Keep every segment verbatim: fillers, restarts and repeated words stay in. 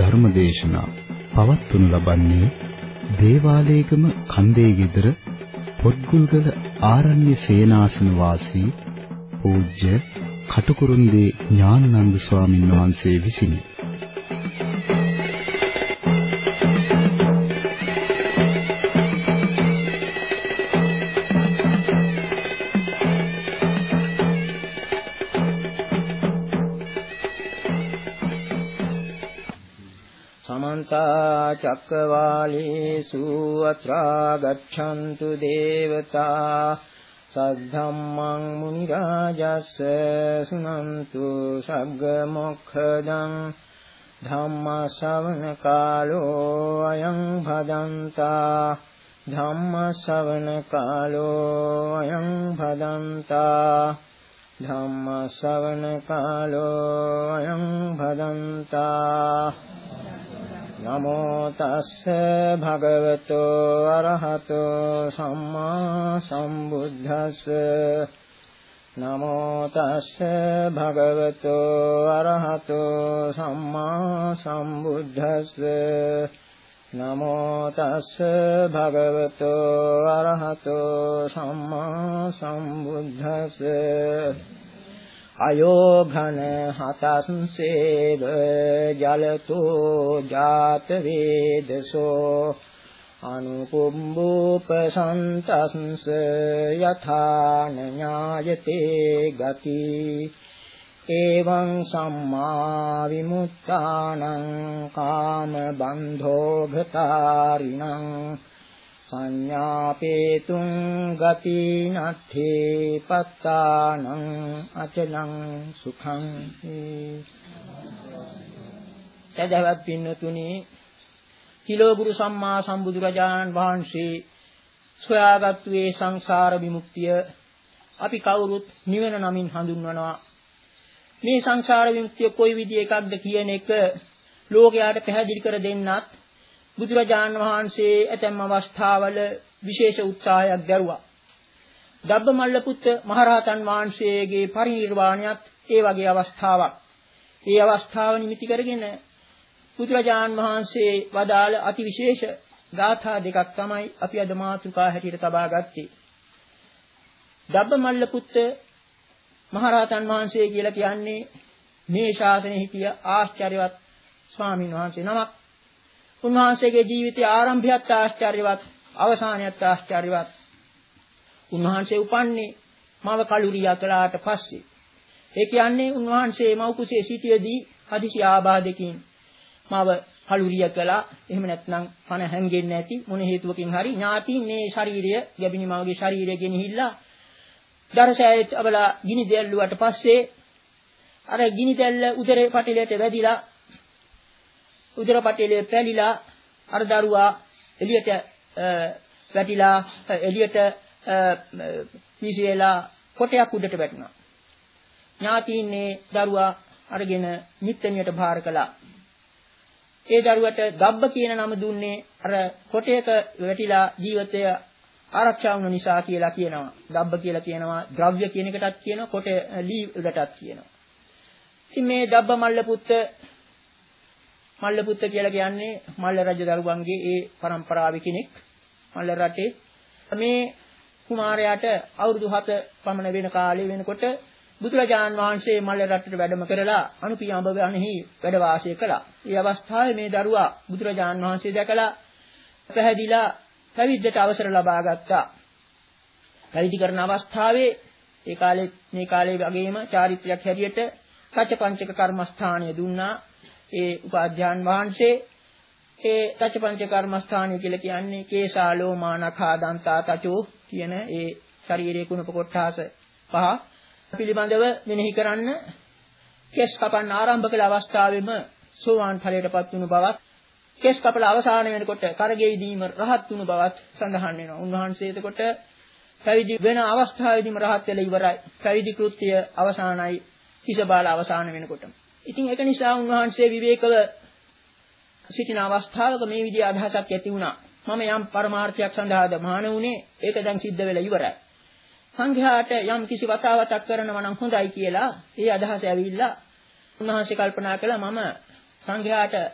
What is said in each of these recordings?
ධර්මදේශනා පවත්වනු ලබන්නේ දේවාලේගම කන්දේ ගෙදර පොත්ගුල්ගල ආරණ්‍ය සේනාසන වාසී පූජ්‍ය කටුකුරුන්දී ඥානানন্দ ස්වාමීන් වහන්සේ විසිනි. චක්කවාලේසු අත්‍රා ගච්ඡන්තු දේවතා සද්ධම්මං මුනි රාජස්ස සුනන්තු සග්ග මොක්ඛදං ධම්ම ශ්‍රවණ කාලෝ අයං භදන්තා ධම්ම ශ්‍රවණ කාලෝ අයං භදන්තා ධම්ම ශ්‍රවණ කාලෝ අයං භදන්තා නමෝ තස්ස භගවතෝ අරහතෝ සම්මා සම්බුද්දස්ස නමෝ තස්ස භගවතෝ අරහතෝ සම්මා සම්බුද්දස්ස නමෝ තස්ස භගවතෝ අරහතෝ සම්මා සම්බුද්දස්ස අයෝඝන හතස්සේව ජලතෝ ජාත වේදසෝ අනුකුම්භෝපසන්තස්ස යථාන ඥායතේ ගති එවං සම්මා විමුක්තානං කාම බන්ධෝ භතාරිණං සංඥාපේතුං ගති නත්ථේ පත්තානං අචලං සුඛං සදහවත් පින්නතුනි කිලෝගුරු සම්මා සම්බුදුරජාණන් වහන්සේ සොයාගත් වේ සංසාර විමුක්තිය අපි කවුරුත් නිවන නමින් හඳුන්වනවා. මේ සංසාර විමුක්තිය කොයි විදිහ එකක්ද කියන එක ලෝකයාට පැහැදිලි කර දෙන්නත් බුදුරජාණන් වහන්සේ ඇතැම් අවස්ථාවල විශේෂ උත්සාහයක් දැරුවා. ධබ්බමල්ල පුත්ත මහරහතන් වහන්සේගේ පරිනිර්වාණයත් ඒ වගේ අවස්ථාවක්. ඒ අවස්ථාව නිමිති කරගෙන බුදුරජාණන් වහන්සේ වදාළ අතිවිශේෂ ගාථා දෙකක් තමයි අපි අද මාතෘකා හැටියට තබා ගත්තේ. ධබ්බමල්ල පුත්ත මහරහතන් වහන්සේ කියලා කියන්නේ මේ ශාසනයේ හිටිය ආශ්චර්යවත් ස්වාමීන් වහන්සේ නමක්. උන්වහන්සේගේ ජීවිතයේ ආරම්භයත් ආශ්චර්යවත්, අවසානයත් ආශ්චර්යවත්. උන්වහන්සේ උපන්නේ මව කලුරියා කළාට පස්සේ. ඒ කියන්නේ උන්වහන්සේ මව් කුසේ සිටියේදී හදිසි ආබාධකින් මව කලුරියා කළා. එහෙම නැත්නම් පණ හැංගෙන්නේ නැති මොන හේතුවකින් හරි ඥාතින් මේ ශාරීරිය, ගැබිනි මවගේ ශාරීරිය ගෙනහිල්ලා දරසෑයට අවලා ගිනි දැල්ලුවට පස්සේ අර ගිනි දැල්ල උදරේ පටිලයට වැදිලා උදර පටිලේ පැලිලා අර දරුවා එළියට වැටිලා එළියට පිසියලා කොටයක් උඩට වැටුණා. ඥාතින්නේ දරුවා අරගෙන මිත්තණියට භාර කළා. ඒ දරුවට ගබ්බ කියන නම දුන්නේ අර කොටයක වැටිලා ජීවිතය ආරක්ෂා වුණ නිසා කියලා කියනවා. ගබ්බ කියලා කියනවා ද්‍රව්‍ය කියන එකටත් කියනවා කොට ලී වලටත් කියනවා. ඉතින් මේ ධබ්බ මල්ල පුත්ත මල්ල පුත්ත කියලා කියන්නේ මල්ල රජ දරුවන්ගේ ඒ પરම්පරාවේ කෙනෙක්. මල්ල රටේ මේ කුමාරයාට අවුරුදු හත පමණ වෙන කාලේ වෙනකොට බුදුරජාන් වහන්සේ මල්ල රටට වැඩම කරලා අනුපියඹ වනහි වැඩ වාසය කළා. මේ අවස්ථාවේ මේ දරුවා බුදුරජාන් වහන්සේ දැකලා පැහැදිලා පැවිද්දට අවසර ලබා ගත්තා. පැවිදි කරන අවස්ථාවේ ඒ කාලේ මේ කාලේ වගේම චාරිත්‍රාක් හැටියට සත්‍යපංචක කර්මස්ථානය දුන්නා. ඒ උපාධ්‍යාන් වහන්සේ ඒ සත්‍යපංචක කර්මස්ථානය කියලා කියන්නේ කේසාලෝ මානඛා දන්තා තචෝ කියන ඒ ශරීරයේ කුණප කොටාස පහ පිළිබඳව මෙනෙහි කරන්න කෙස් කපන්න ආරම්භ කළ අවස්ථාවේම සෝවාන් ඵලයටපත් වුණු බවත් කෙස් කපල අවසාන වෙනකොට කරගෙයිදීම රහත් වුණු බවත් සඳහන් වෙනවා. උන්වහන්සේ එතකොට පැවිදි වෙන අවස්ථාවේදීම රහත් වෙලා ඉවරයි. පැවිදි කෘත්‍ය අවසానයි හිස බාල අවසාන වෙනකොට. ඉතින් ඒක නිසා උන්වහන්සේ විවේකව සිටින අවස්ථාවක මේ විදිහ අදහසක් ඇති වුණා. මම යම් පරමාර්ථයක් සඳහාද මහාන වුණේ ඒක දැන් සිද්ධ වෙලා ඉවරයි. සංඝයාට යම් කිසි වතාවතක් කරනවා නම් හොඳයි කියලා ඒ අදහස ඇවිල්ලා උන්වහන්සේ කල්පනා කළා මම සංඝයාට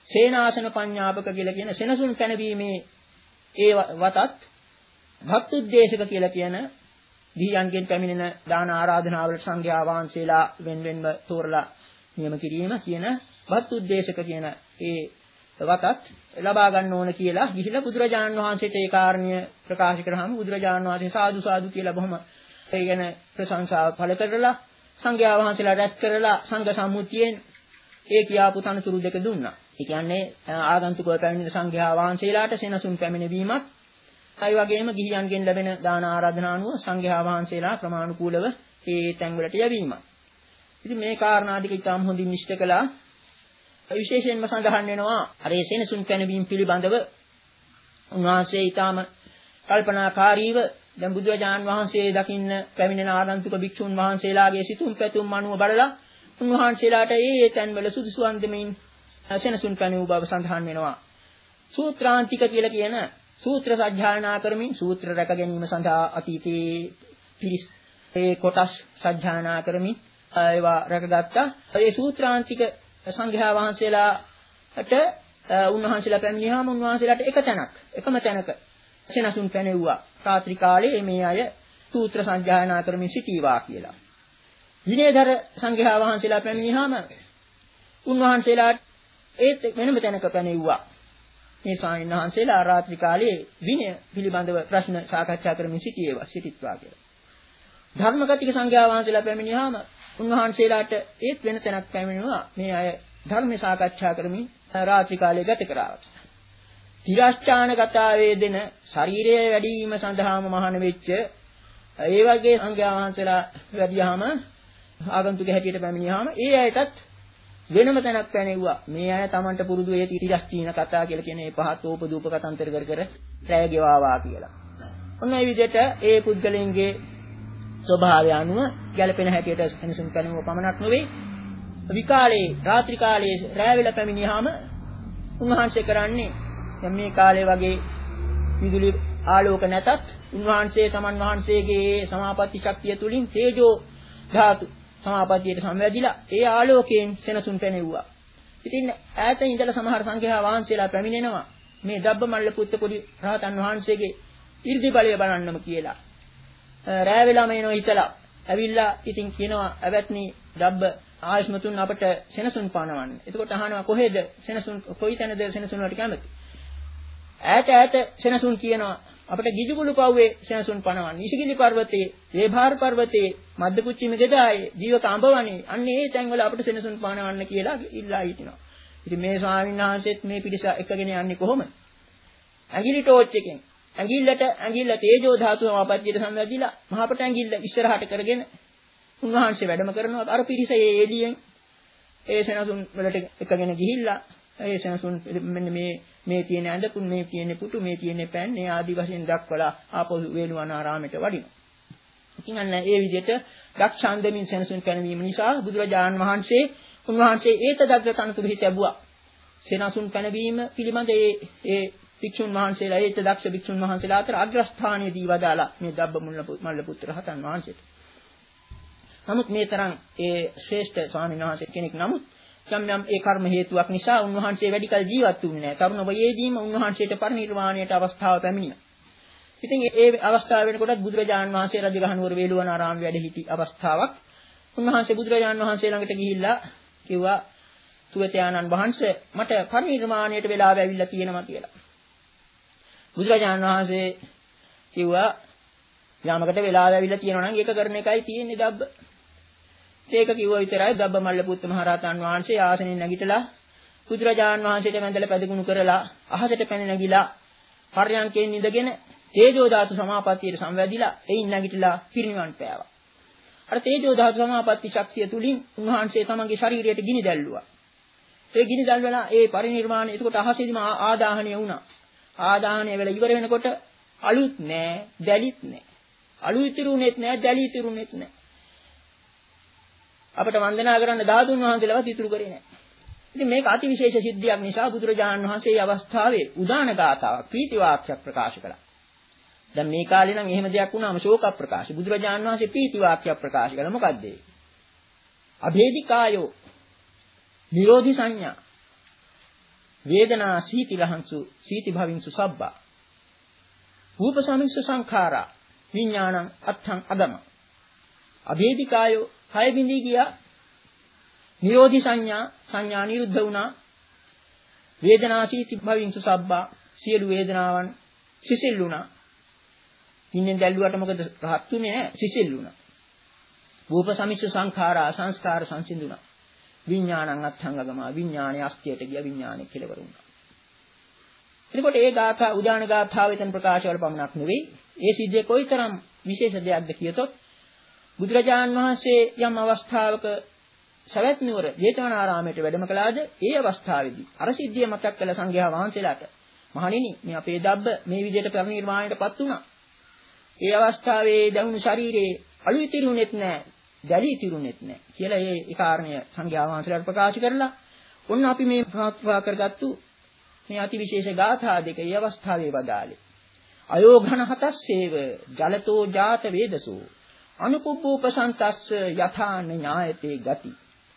සේනාසන පඤ්ඤාපක කියලා කියන සෙනසුන් පැනවීමේ ඒ වතත් භක්තුද්දේශක කියලා කියන ගිහියන්ගෙන් පැමිණෙන දාන ආරාධනාවලට සංඝයා වහන්සේලා වෙන වෙනම තෝරලා නියම කිරීම කියන භක්තුද්දේශක කියන ඒ වතත් ලබා ගන්න ඕන කියලා ගිහිලා බුදුරජාණන් වහන්සේට ඒ කාරණය ප්‍රකාශ කරාම බුදුරජාණන් වහන්සේ සාදු සාදු කියලා බොහොම ඒ ගැන ප්‍රශංසාව පළ කරලා සංඝයා වහන්සේලා රැස් කරලා සංඝ සම්මුතියෙන් ඒ කියාපු තනතුරු දෙක දුන්නා. ඒ කියන්නේ ආගන්තුකව පැමිණෙන සංඝයා වහන්සේලාට සෙනසුන් පැමිණීමක්, ඒ වගේම ගිහියන්ගෙන් ලැබෙන දාන ආරාධනා අනුව සංඝයා වහන්සේලා ප්‍රමාණිකූලව ඒ තැන්වලට යැවීමක්. ඉතින් මේ කාරණාදික ඉතාම හොඳින් නිශ්චය කළා. විශේෂයෙන්ම සඳහන් වෙනවා අර ඒ සෙනසුන් පැනවීම පිළිබඳව උන්වහන්සේ ඊටාම කල්පනාකාරීව දැන් බුදුරජාන් වහන්සේ දකින්න පැමිණෙන ආගන්තුක භික්ෂුන් වහන්සේලාගේ සිතුම් පැතුම් අනුව බලලා උන්වහන්සේලාට ඒ ඒ තැන්වල සුදුසු අන්දමින් සෙනසුන් පැනවූ බව සඳහන් වෙනවා. සූත්‍රාන්තික කියලා කියන සූත්‍ර සජ්ජායනා කරමින් සූත්‍ර රැක ගැනීම සඳහා අතීතයේ පිරිස් ඒ කොටස් සජ්ජායනා කරමින් ඒවා රැකගත්තා. ඒ සූත්‍රාන්තික සංඝයා වහන්සේලාට උන්වහන්සේලා පැමිණියාම උන්වහන්සේලාට එක තැනක් එකම තැනක සෙනසුන් පැනෙව්වා. රාත්‍රී කාලේ මේ අය සූත්‍ර සජ්ජායනා කරමින් සිටීවා කියලා. විනයධර සංඝයා වහන්සේලා පැමිණියාම උන්වහන්සේලාට ඒත් වෙනම තැනක පැනෙව්වා. මේ ස්වාමීන් වහන්සේලා රාත්‍රී කාලේ විනය පිළිබඳව ප්‍රශ්න සාකච්ඡා කරමින් සිටියේවා සිටිත්වා කියලා. ධර්මගතික සංඝයා වහන්සේලා පැමිණියාම උන්වහන්සේලාට ඒත් වෙන තැනක් පැමිණුවා. මේ අය ධර්ම සාකච්ඡා කරමින් රාත්‍රී කාලය ගත කරා. තිරස්චානගතා වේදෙන ශරීරයේ වැඩි වීම සඳහාම මහාන වෙච්ච ඒ වගේ සංඝයා වහන්සේලා වැඩියාම ආගන්තුක හැටියට පැමිණියාම ඒ අයටත් වෙනම තැනක් පැනෙව්වා. මේ අය Tamanට පුරුදු ඒ තිරස්චීන කතා කියලා කියන මේ පහත් ඕපදූප කතන්තර කර කර රැය ගෙවාවා කියලා. ඔන්න ඒ විදිහට ඒ පුද්ගලයන්ගේ ස්වභාවය අනුව ගැළපෙන හැටියට සෙනසුන් පැනෙවුව පමණක් නෙවෙයි විකාලේ රාත්‍රී කාලයේ රැය වෙලා පැමිණියාම උන්වහන්සේ කරන්නේ දැන් මේ කාලේ වගේ විදුලි ආලෝක නැතත් උන්වහන්සේ තමන් වහන්සේගේ සමාපatti ශක්තිය තුලින් තේජෝ ධාතු සමාපත්තියට සම්වැදිලා ඒ ආලෝකයෙන් සෙනසුන් පැනෙවුවා. ඉතින් ඈත ඉඳලා සමහර සංඝයා වහන්සේලා පැමිණෙනවා මේ දබ්බමල්ල පුත්ත පොඩි රහතන් වහන්සේගේ 이르දි බලය බලන්නම කියලා. රැය වෙලාම එනවා හිතලා. ඇවිල්ලා ඉතින් කියනවා අවැත්නි දබ්බ ආයස්මතුන් අපට සෙනසුන් පනවන්න. එතකොට අහනවා කොහෙද සෙනසුන් කොයිතැනද සෙනසුන් වලට කැමති? ඈත ඈත සෙනසුන් කියනවා අපට ගිජුගුළු පව්වේ සෙනසුන් පනවන්න. ඉසිගිලි පර්වතයේ, වේභාර පර්වතයේ, මද්දකුච්චි මෙගදායේ, ජීවක අඹවනේ අන්න ඒ තැන්වල අපට සෙනසුන් පනවන්න කියලා ඉල්ලා හිටිනවා. ඉතින් මේ ස්වාමීන් වහන්සේත් මේ පිරිස එකගෙන යන්නේ කොහොමද? ඇඟිලි ටෝච් එකෙන් ඇඟිල්ලට ඇඟිල්ල තේජෝ ධාතු සමාපත්තියට සම්බන්ධිලා මහපට ඇඟිල්ල ඉස්සරහට කරගෙන උන්වහන්සේ වැඩම කරනවා. අර පිරිස ඒ එළියෙන් ඒ සෙනසුන් වලට එකගෙන ගිහිල්ලා ඒ සෙනසුන් මෙන්න මේ මේ තියෙන ඇඳපුන් මේ තියෙන පුටු මේ තියෙන පෑන් මේ ආදි වශයෙන් දක්වලා ආපහු වේළුවනාරාමයට වඩිනවා. ඉතින් අන්න ඒ විදිහට දක්ෂාන්දමින් සෙනසුන් පැනවීම නිසා බුදුරජාණන් වහන්සේ උන්වහන්සේ ඒත දග්ග තනතුරු හිත ලැබුවා. සෙනසුන් පැනවීම පිළිබඳ ඒ ඒ භික්ෂුන් වහන්සේලා ඒත දක්ෂ භික්ෂුන් වහන්සේලා අතර අග්‍රස්ථානයේ දී වදාලා මේ දබ්බ මල්ල පුත්‍ර හතන් වහන්සේට. නමුත් මේ තරම් ඒ ශ්‍රේෂ්ඨ ස්වාමීන් වහන්සේ කෙනෙක් නමුත් යම් යම් ඒ කර්ම හේතුවක් නිසා උන්වහන්සේ වැඩි කල ජීවත් වුණේ නැහැ. තරුණ වයේදීම උන්වහන්සේට පරිනිර්වාණයට අවස්ථාව පැමිණියා. ඉතින් ඒ අවස්ථාව වෙනකොටත් බුදුරජාණන් වහන්සේ රජගහනුවර වේළුවනාරාම වැඩ සිටි අවස්ථාවක්. උන්වහන්සේ බුදුරජාණන් වහන්සේ ළඟට ගිහිල්ලා කිව්වා තුවතයාණන් වහන්සේ මට පරිනිර්වාණයට වෙලාව ඇවිල්ලා තියෙනවා කියලා. බුදුරජාණන් වහන්සේ කිව්වා යාමකට වෙලාව ඇවිල්ලා තියෙනවා නම් ඒක කරන එකයි තියෙන්නේ දබ්බ. ඒක කිව්වා විතරයි දබ්බ මල්ල පුත් මහරහතන් වහන්සේ ආසනෙන් නැගිටලා බුදුරජාණන් වහන්සේට වැඳලා පැදගුණ කරලා අහසට පැන නැගිලා පර්යංකයෙන් ඉඳගෙන තේජෝ ධාතු සමාපත්තියට සම්වැදිලා එයින් නැගිටලා පිරිනිවන් පෑවා. අර තේජෝ ධාතු සමාපatti ශක්තිය තුලින් උන්වහන්සේ තමන්ගේ ශරීරයට ගිනි දැල්ලුවා. ඒ ගිනි දැල්වලා ඒ පරිනිර්වාණය එතකොට අහසේදීම ආදාහණය වුණා. ආදාහණය වෙලා ඉවර වෙනකොට අලුත් නෑ, දැලිත් නෑ. අලු ඉතුරුනෙත් නෑ, දැලි ඉතුරුනෙත් නෑ. අපට වන්දනා කරන්න ධාතුන් වහන්සේලාවත් ඉතුරු කරේ නෑ. ඉතින් මේක අතිවිශේෂ සිද්ධියක් නිසා බුදුරජාණන් වහන්සේ මේ අවස්ථාවේ උදාන ගාතාවක් ප්‍රීති වාක්‍යයක් ප්‍රකාශ කළා. දැන් මේ කාලේ නම් එහෙම දෙයක් වුණාම ශෝක ප්‍රකාශ. බුදුරජාණන් වහන්සේ ප්‍රීති වාක්‍යයක් ප්‍රකාශ කළා. මොකද්ද ඒ? අභේදිකායෝ නිරෝධි සංඥා වේදනා සීති ලහංසු සීති භවින්සු සබ්බා රූප සමිස්ස සංඛාරා විඥානං අත්තං අගම අභේදිකායෝ කය බිඳී ගියා නිරෝධි සංඥා සංඥා නිරුද්ධ වුණා වේදනා සීති භවින්සු සබ්බා සියලු වේදනාවන් සිසිල්ුණා ඉන්නේ දැල්ලුවට මොකද රහත්ුනේ නැහැ සිසිල්ුණා රූප සමිස්ස සංඛාරා සංස්කාර සංසිඳුණා විඥානං අත්ංගගම විඥානයේ අස්තියට ගිය විඥානෙ කෙලවර වුණා. එතකොට ඒ ගාථා උදාන ගාථාව එතන ප්‍රකාශ වල පමණක් නෙවෙයි. ඒ සිද්ධිය කොයිතරම් විශේෂ දෙයක්ද කියතොත් බුදුරජාණන් වහන්සේ යම් අවස්ථාවක සවැත් නුවර ජේතවනාරාමයට වැඩම කළාද ඒ අවස්ථාවේදී අර සිද්ධිය මතක් කළ සංඝයා වහන්සේලාට මහණෙනි මේ අපේ දබ්බ මේ විදිහට පරිනිර්වාණයටපත් වුණා. ඒ අවස්ථාවේ දැනුණු ශරීරයේ අලු ඉතිරුනෙත් නැහැ. දැලි ඉතිරුනෙත් නැහැ කියලා ඒ ඒ කාරණය සංඝයා වහන්සේලාට ප්‍රකාශ කරලා ඔන්න අපි මේ ප්‍රාත්වා කරගත්තු මේ අතිවිශේෂ ගාථා දෙක ඒ අවස්ථාවේ වදාළේ අයෝඝන හතස්සේව ජලතෝ ජාත වේදසෝ අනුපුබ්බෝපසන්තස්ස යථාන ඥායතේ ගති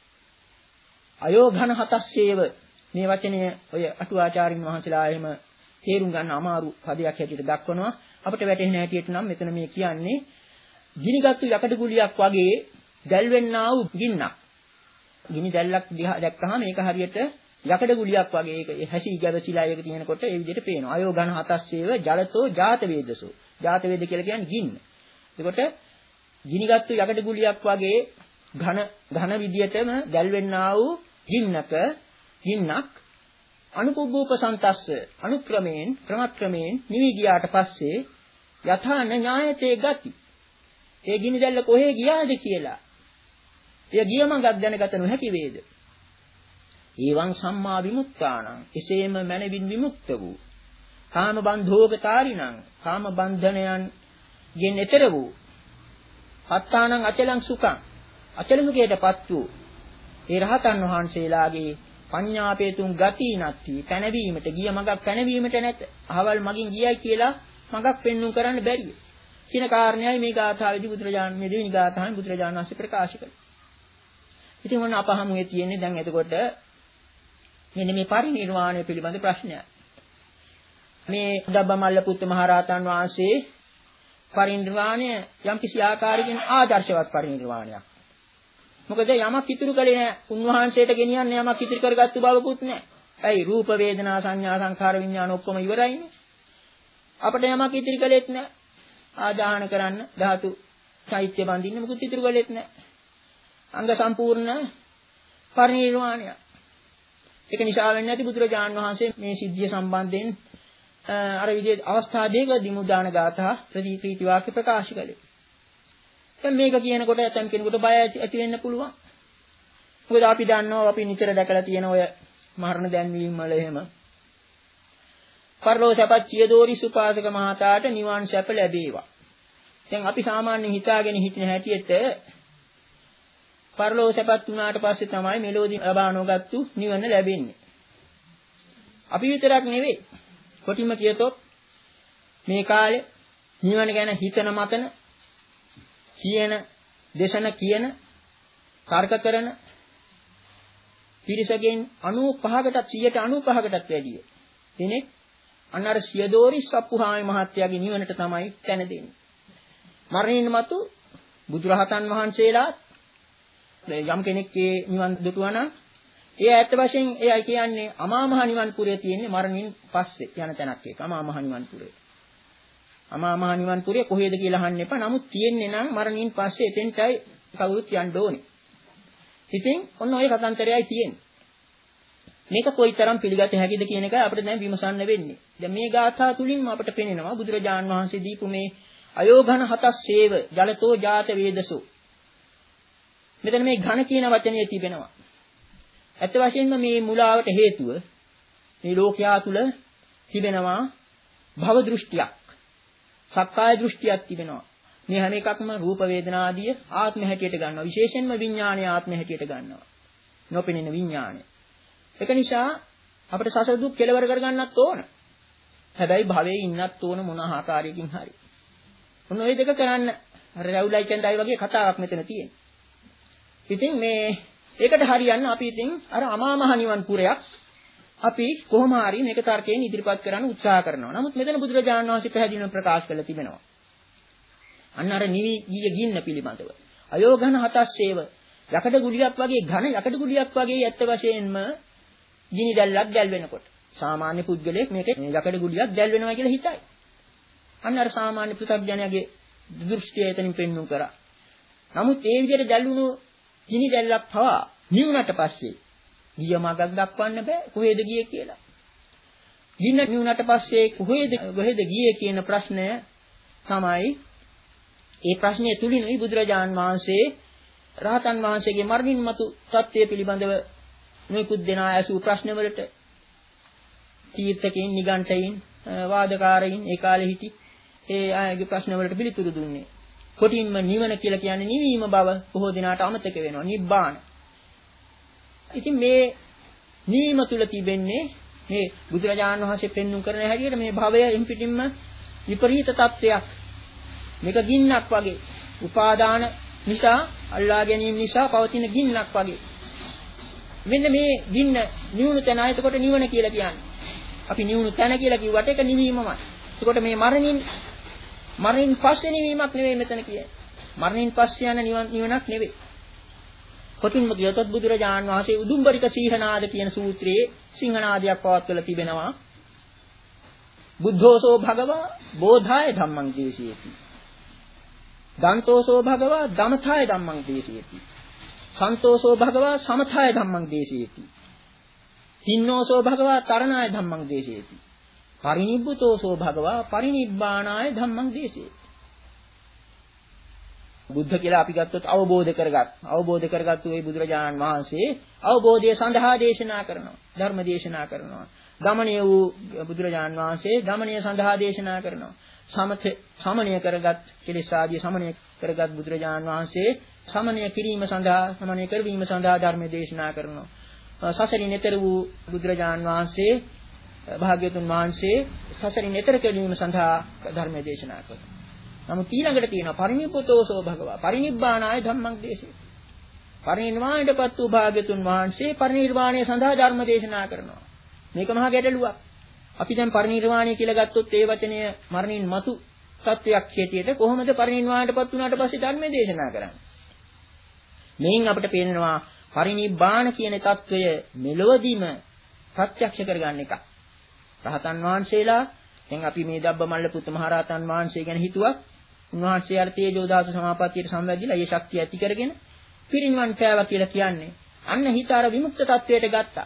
අයෝඝන හතස්සේව මේ වචනය ඔය අටුවාචාරින් වහන්සේලා එහෙම තේරුම් ගන්න අමාරු පදයක් හැටියට දක්වනවා අපිට වැටහෙන හැටියට නම් මෙතන මේ කියන්නේ ගිනිගත්තු යකඩ ගුලියක් වගේ දැල්වෙන්නා වූ ගින්නක්. ගිනි දැල්ලක් දිහා දැක්කහම ඒක හරියට යකඩ ගුලියක් වගේ ඒක හැසි ගැවසිලා ඒක තියෙනකොට ඒ විදිහට පේනවා. අයෝඝන හතස්සේව ජලතෝ ජාත වේදසෝ. ජාත වේද කියලා කියන්නේ ගින්න. එතකොට ගිනිගත්තු යකඩ ගුලියක් වගේ ඝන ඝන විදියටම දැල්වෙන්නා වූ ගින්නක ගින්නක් අනුපුබ්බෝපසන්තස්ස අනුක්‍රමයෙන් ක්‍රමක්‍රමයෙන් නිවි ගියාට පස්සේ යථාන ඥායතේ ගති ඒ ගිනි දැල්ල කොහේ ගියාද කියලා එය ගිය මඟක් දැනගත නොහැකි වේද? ඊවං සම්මා විමුක්තානං එසේම මනවින් විමුක්ත වූ කාම බන්ධෝගතාරිණං කාම බන්ධනයන් ගෙන් එතර වූ පත්තානං අචලං සුඛං අචල සුඛයටපත් වූ ඒ රහතන් වහන්සේලාගේ පඤ්ඤාපේතුන් ගති නැති පැනවීමට ගිය මඟක් පැනවීමට නැත. අහවල් මගින් ගියයි කියලා මඟක් පෙන්වුම් කරන්න බැරිය. කියන කාරණයයි මේ ගාථාවේදී බුදුරජාණන් මේ දෙවෙනි ගාථාවෙන් බුදුරජාණන් වහන්සේ ප්‍රකාශ කළේ. ඉතින් මොන අපහමුවේ තියෙන්නේ දැන් එතකොට මෙන්න මේ පරිනිර්වාණය පිළිබඳ ප්‍රශ්නයක්. මේ දබ්බමල්ල පුත් මහරහතන් වහන්සේ පරිනිර්වාණය යම් කිසි ආකාරයකින් ආදර්ශවත් පරිනිර්වාණයක්. මොකද යමක් ඉතුරු කළේ නැහැ. උන්වහන්සේට ගෙනියන්න යමක් ඉතිරි කරගත්තු බවකුත් නැහැ. ඇයි රූප වේදනා සංඥා සංඛාර විඥාන ඔක්කොම ඉවරයිනේ. අපිට යමක් ඉතිරි කළෙත් නැහැ. ආදාහන කරන්න ධාතු චෛත්‍ය බඳින්න මොකුත් ඉතුරු කළෙත් නැහැ. අංග සම්පූර්ණ පරිනිර්වාණය. ඒක නිසා වෙන්නේ නැති බුදුරජාණන් වහන්සේ මේ සිද්ධිය සම්බන්ධයෙන් අර විදිහේ අවස්ථා දෙකදී මුදාන ගාථා ප්‍රතිප්‍රීති වාක්‍ය ප්‍රකාශ කළේ. දැන් මේක කියනකොට ඇතම් කෙනෙකුට බය ඇති වෙන්න පුළුවන්. මොකද අපි දන්නවා අපි නිතර දැකලා තියෙන ඔය මරණ දැන්වීම වල එහෙම පරලෝසපත් චියදෝරි සුපාසක මහතාට නිවන් සැප ලැබේවා. දැන් අපි සාමාන්‍යයෙන් හිතාගෙන හිටින හැටියට පරලෝසපත් වුණාට පස්සේ තමයි මෙලෝදි ලබා නොගත්තු නිවන ලැබෙන්නේ. අපි විතරක් නෙවෙයි. කොටිම කියතොත් මේ කාලේ නිවන ගැන හිතන මතන කියන දේශන කියන තර්ක කරන පිරිසගෙන් අනූපහකටත් සියයට අනූපහකටත් වැඩිය කෙනෙක් අන්නර සියදෝරි සප්පුහාමි මහත්තයාගේ නිවනට තමයි තැන දෙන්නේ. මරණින් මතු බුදුරහතන් වහන්සේලා යම් කෙනෙක්ගේ නිවන් දුටුවා නම් ඒ ඇත්ත වශයෙන් එයයි කියන්නේ අමා මහ නිවන් පුරේ තියෙන්නේ මරණින් පස්සේ යන තැනක් ඒක. අමා මහ නිවන් පුරේ. අමා මහ නිවන් පුරේ කොහෙද කියලා අහන්න එපා. නමුත් තියෙන්නේ නම් මරණින් පස්සේ එතෙන්ටයි කවුරුත් යන්න ඕනේ. ඉතින් ඔන්න ඔය කතාන්තරයයි තියෙන්නේ. මේක කොයිතරම් පිළිගත හැකිද කියන එක අපිට දැන් විමසන්න වෙන්නේ. දැන් මේ ගාථා තුලින්ම අපිට පේනවා බුදුරජාන් වහන්සේ දීපු මේ අයෝඝන හතස්සේව ජලතෝ ජාත වේදසෝ. මෙතන මේ ඝන කියන වචනේ තිබෙනවා. ඇත්ත වශයෙන්ම මේ මුලාවට හේතුව මේ ලෝකයා තුල තිබෙනවා භව දෘෂ්ටියක්. සක්කාය දෘෂ්ටියක් තිබෙනවා. මේ හැම එකක්ම රූප වේදනා ආදී ආත්ම හැටියට ගන්නවා. විශේෂයෙන්ම විඥානීය ආත්ම හැටියට ගන්නවා. නොපෙනෙන විඥානය. ඒක නිසා අපිට සසර දුක් කෙලවර කරගන්නත් ඕන. හැබැයි භවයේ ඉන්නත් ඕන මොන ආකාරයකින් හරි. මොන ওই දෙක කරන්න අර රැවුලයි කැඳයි වගේ කතාවක් මෙතන තියෙනවා. ඉතින් මේ ඒකට හරියන්න අපි ඉතින් අර අමා මහ නිවන් පුරයක් අපි කොහොම හරි මේක තර්කයෙන් ඉදිරිපත් කරන්න උත්සාහ කරනවා. නමුත් මෙතන බුදුරජාණන් වහන්සේ පැහැදිලිව ප්‍රකාශ කරලා තිබෙනවා. අන්න අර නිවි ගිය ගින්න පිළිබඳව. අයෝඝන හතස්සේව යකඩ ගුලියක් වගේ ඝන යකඩ ගුලියක් වගේ ඇත්ත වශයෙන්ම ගිනි දැල්ලක් දැල් වෙනකොට සාමාන්‍ය පුද්ගලයෙක් මේක යකඩ ගුලියක් දැල් වෙනවා කියලා හිතයි. අන්න අර සාමාන්‍ය පෘථග්ජනයාගේ දෘෂ්ටිය එතනින් පෙන්වු කරා. නමුත් ඒ විදිහට දැල්ුණු ගිනි දැල්ලක් පවා නිවුණට පස්සේ ගිය මාර්ගයක් දක්වන්න බෑ කොහෙද ගියේ කියලා. ගින්න නිවුණට පස්සේ කොහෙද කොහෙද ගියේ කියන ප්‍රශ්නය තමයි ඒ ප්‍රශ්නය තුලිනුයි බුදුරජාන් වහන්සේ රහතන් වහන්සේගේ මරණින් මතු තත්ත්වය පිළිබඳව මේකුත් දෙනා ඇසූ ප්‍රශ්නවලට තීර්ථකයන් නිගණ්ඨයන් වාදකාරයින් ඒ කාලේ හිටි ඒ ආයගේ ප්‍රශ්නවලට පිළිතුරු දුන්නේ. කොටින්ම නිවන කියලා කියන්නේ නිවීම බව බොහෝ දිනාට අමතක වෙනවා. නිබ්බාන. ඉතින් මේ නිවීම තුල තිබෙන්නේ මේ බුදුරජාණන් වහන්සේ පෙන්වු කරන හැටියට මේ භවය එම්පිටින්ම විපරීත තත්ත්වයක්. මේක ගින්නක් වගේ. උපාදාන නිසා අල්ලා ගැනීම නිසා පවතින ගින්නක් වගේ. මෙන්න මේ ගින්න නිවුණු තැන එතකොට නිවන කියලා කියන්නේ. අපි නිවුණු තැන කියලා කිව්වට ඒක නිවීමමයි. එතකොට මේ මරණින් මරණින් පස්සේ නිවීමක් නෙවෙයි මෙතන කියන්නේ. මරණින් පස්සේ යන නිවනක් නෙවෙයි. කොටින්ම කියතොත් බුදුරජාණන් වහන්සේ උදුම්බරික සීහනාද කියන සූත්‍රයේ සිංහනාදයක් පවත්වලා තිබෙනවා. බුද්ධෝසෝ භගවා බෝධාය ධම්මං දේශයති. දන්තෝසෝ භගවා දමථාය ධම්මං දේශයති. සන්තෝසෝ භගවා සමථාය ධම්මං දේශයති. තින්නෝසෝ භගවා තරණාය ධම්මං දේශයති. පරිනිබ්බුතෝසෝ භගවා පරිනිබ්බානාය ධම්මං දේශයති. බුද්ධ කියලා අපි ගත්තොත් අවබෝධ කරගත් අවබෝධ කරගත්තු ඒ බුදුරජාණන් වහන්සේ අවබෝධය සඳහා දේශනා කරනවා. ධර්ම දේශනා කරනවා. දමණය වූ බුදුරජාණන් වහන්සේ දමණය සඳහා දේශනා කරනවා. සමථ සමණය කරගත් කෙලෙස් ආදී සමණය කරගත් බුදුරජාණන් වහන්සේ සමණය කිරීම සඳහා සමණය කරවීම සඳහා ධර්ම දේශනා කරනවා. සසරින් එතර වූ බුදුරජාණන් වහන්සේ භාග්‍යවතුන් වහන්සේ සසරින් එතර කිරීම සඳහා ධර්ම දේශනා කරනවා. නමුත් ඊළඟට තියෙනවා පරිනිබ්බුතෝසෝ භගවා පරිනිබ්බානාය ධම්මං දේශේ. පරිනිර්වාණයටපත් වූ භාග්‍යවතුන් වහන්සේ පරිනිර්වාණය සඳහා ධර්ම දේශනා කරනවා. මේක මහා ගැටලුවක්. අපි දැන් පරිනිර්වාණය කියලා ගත්තොත් ඒ වචනය මරණින් මතු සත්‍යයක් හැටියට කොහොමද පරිනිර්වාණයටපත් වුණාට පස්සේ ධර්ම දේශනා කරන්නේ? මේන් අපිට පේනවා පරිනිබ්බාන කියන தত্ত্বය මෙලොවදීම ප්‍රත්‍යක්ෂ කරගන්න එක. රහතන් වහන්සේලා දැන් අපි මේ දබ්බමල්ල පුත් මහ රහතන් වහන්සේ ගැන හිතුවා. උන්වහන්සේ අර තේජෝ ධාතු සමාපත්තියට සම්බන්ධිලා ඒ ශක්තිය ඇති කරගෙන පිරිනිවන් පෑවා කියලා කියන්නේ. අන්න හිත අර විමුක්ත තත්වයට ගත්තා.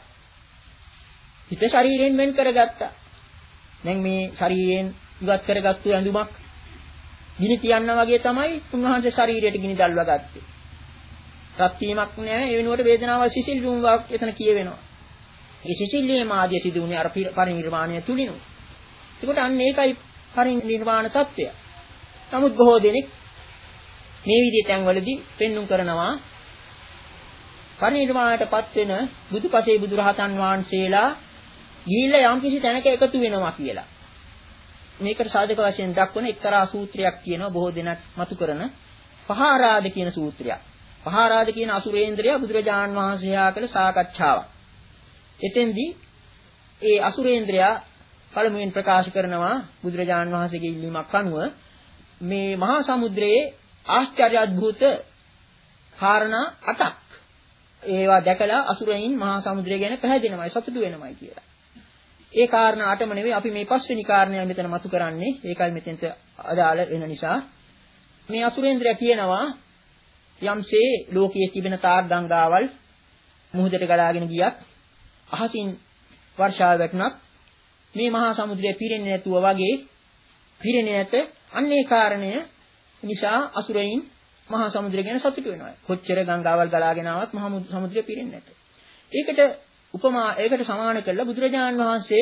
හිත ශරීරයෙන් වෙන් කරගත්තා. දැන් මේ ශරීරයෙන් ඉවත් කරගත්තු ඇඳුමක් ගිනි තියන්න වගේ තමයි උන්වහන්සේ ශරීරයට ගිනි දැල්වා ගත්තේ. රත් වීමක් නෑ ඒ වෙනුවට වේදනාවල් සිසිල් වීමක් එතන කියවෙනවා. ඒ සිසිල් වීම ආදී සිදු වුණේ අර පරිනිර්වාණය තුලිනු. ඒකට අන්න ඒකයි පරිනිර්වාණ තත්ත්වය. නමුත් බොහෝ දෙනෙක් මේ විදිහේ තැන්වලදී පෙන්눔 කරනවා පරිනිර්වාණයටපත් වෙන බුදුපසේ බුදුරහතන් වහන්සේලා ගිහිල්ලා යම්කිසි තැනක එකතු වෙනවා කියලා. මේකට සාධක වශයෙන් දක්වන එක්තරා සූත්‍රයක් කියනවා බොහෝ දෙනෙක් මතු කරන පහාරාද කියන සූත්‍රයක්. පහාරාද කියන අසුරේන්ද්‍රයා බුදුරජාණන් වහන්සේ හා කළ සාකච්ඡාවක්. එතෙන්දී ඒ අසුරේන්ද්‍රයා පළමුවෙන් ප්‍රකාශ කරනවා බුදුරජාණන් වහන්සේගේ ඉල්ලීමක් අනුව මේ මහා සමුද්‍රයේ ආශ්චර්ය අద్භූත කාරණා අටක් ඒවා දැකලා අසුරයන් මහා සමුද්‍රය ගැන පැහැදෙනවයි සතුටු වෙනවයි කියලා. ඒ කාරණා අටම නෙවෙයි අපි මේ පස්වෙනි කාරණය මෙතන මතු කරන්නේ. ඒකයි මෙතෙන්ට අදාළ වෙන නිසා මේ අසුරේන්ද්‍රයා කියනවා යම්සේ ලෝකයේ තිබෙන තාර ගංගාවල් මුහුදට ගලාගෙන ගියත් අහසින් වර්ෂාව වැටුණත් මේ මහා සමුද්‍රය පිරෙන්නේ නැතුව වගේ පිරෙන්නේ නැත. අන්නේ කාරණය නිසා අසුරයන් මහා සමුද්‍රය ගැන සතුටු වෙනවා. කොච්චර ගංගාවල් ගලාගෙන ආවත් මහා සමුද්‍රය පිරෙන්නේ නැත. ඒකට උපමා ඒකට සමාන කරලා බුදුරජාණන් වහන්සේ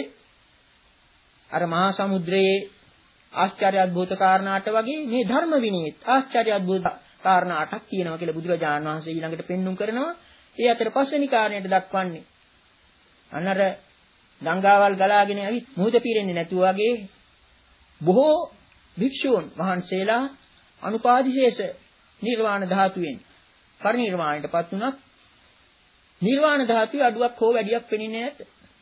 අර මහා සමුද්‍රයේ ආශ්චර්ය අද්භූත කාරණාට වගේ මේ ධර්ම විනයෙත් ආශ්චර්ය අද්භූත කාරණා අටක් තියෙනවා කියලා බුදුරජාණන් වහන්සේ ඊළඟට පෙන්눔 කරනවා. ඒ අතර පස්වෙනි කාරණයට දක්වන්නේ අන්නර ගංගාවල් ගලාගෙන ඇවිත් මුහුද පිරෙන්නේ නැතුව වගේ බොහෝ භික්ෂූන් වහන්සේලා අනුපාදිශේෂ නිර්වාණ ධාතුවෙන් පරිනිර්වාණයටපත් වුණත් නිර්වාණ ධාතුවේ අඩුවක් හෝ වැඩියක් පෙනෙන්නේ නැත.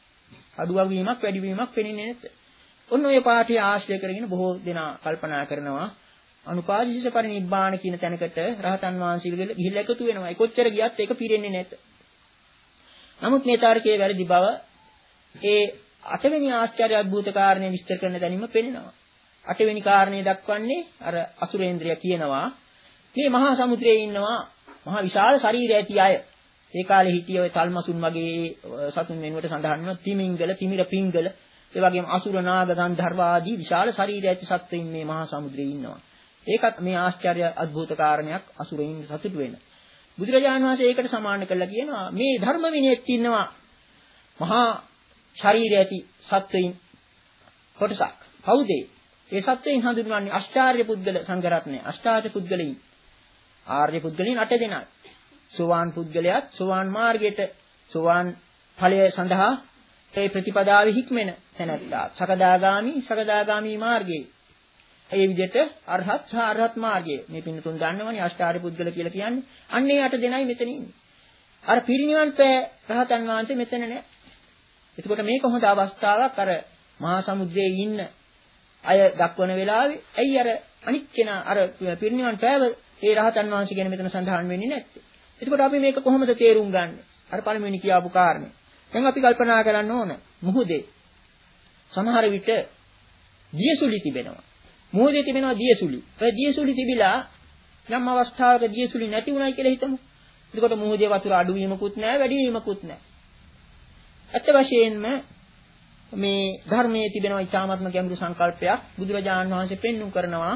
අඩුවක් වීමක් වැඩි වීමක් පෙනෙන්නේ නැත. ඔන්න ඔය පාඨය ආශ්‍රය කරගෙන බොහෝ දෙනා කල්පනා කරනවා අනුපාදිශ පරිනිබ්බාන කියන තැනකට රහතන් වහන්සේලා ගිහිල්ලා එකතු වෙනවා. ඒ කොච්චර ගියත් ඒක පිරෙන්නේ නැත. නමුත් මේ තාර්කයේ වැරදි බව ඒ අටවෙනි ආශ්චර්ය අద్భుත කාරණේ විස්තර කරන දැනීම පෙනෙනවා. අටවෙනි කාරණේ දක්වන්නේ අර අසුරේන්ද්‍රය කියනවා මේ මහා සමුද්‍රයේ ඉන්නවා මහා විශාල ශරීරය ඇති අය. ඒ කාලේ හිටිය ඔය තල්මසුන් වගේ සතුන් වෙනුවට සඳහන් වෙන තිමිංගල, තිමිර පිංගල, ඒ වගේම අසුර නාග ගන්ධර්ව ආදී විශාල ශරීරය ඇති සත්ත්වයින් මේ මහා සමුද්‍රයේ ඉන්නවා. ඒකත් මේ ආශ්චර්ය අద్భుත කාරණයක් අසුරයින් සතුටු වෙන. බුදුරජාණන් වහන්සේ ඒකට සමාන කළා කියනවා මේ ධර්ම විනයෙත් ඉන්නවා මහා ශරීරය ඇති සත්වයින් කොටසක්. කවුද ඒ? ඒ සත්වයින් හඳුන්වන්නේ අෂ්ටාර්ය පුද්ගල සංඝරත්නය. අෂ්ටාර්ය පුද්ගලයින්. ආර්ය පුද්ගලයින් අට දෙනායි. සෝවාන් පුද්ගලයාත් සෝවාන් මාර්ගයට සෝවාන් ඵලය සඳහා ඒ ප්‍රතිපදාවේ හික්මෙන තැනැත්තා. සකදාගාමි සකදාගාමි මාර්ගයේ. ඒ විදිහට අරහත් සහ අරහත් මාර්ගයේ මේ පින්නතුන් දන්නවනේ අෂ්ටාර්ය පුද්ගල කියලා කියන්නේ. අන්න ඒ අට දෙනයි මෙතන ඉන්නේ. අර පිරිනිවන් පෑ රහතන් වහන්සේ මෙතන නෑ. එතකොට මේක හොඳ අවස්ථාවක් අර මහා සමුද්‍රයේ ඉන්න අය දක්වන වෙලාවේ ඇයි අර අනිත් කෙනා අර පිරිනිවන් පෑව ඒ රහතන් වහන්සේ ගැන මෙතන සඳහන් වෙන්නේ නැත්තේ. එතකොට අපි මේක කොහොමද තේරුම් ගන්නෙ? අර පළමුවෙනි කියාපු කාරණේ. දැන් අපි කල්පනා කරන්න ඕන මුහුදේ සමහර විට දියසුලි තිබෙනවා. මුහුදේ තිබෙනවා දියසුලි. ඒ දියසුලි තිබිලා යම් අවස්ථාවක දියසුලි නැති වුණයි කියලා හිතමු. එතකොට මුහුදේ වතුර අඩු වීමකුත් නැහැ, වැඩි වීමකුත් නැහැ. අත්‍ය වශයෙන්ම මේ ධර්මයේ තිබෙනවා ඊ타ත්ම ගැඹුරු සංකල්පයක් බුදුරජාණන් වහන්සේ පෙන්වු කරනවා.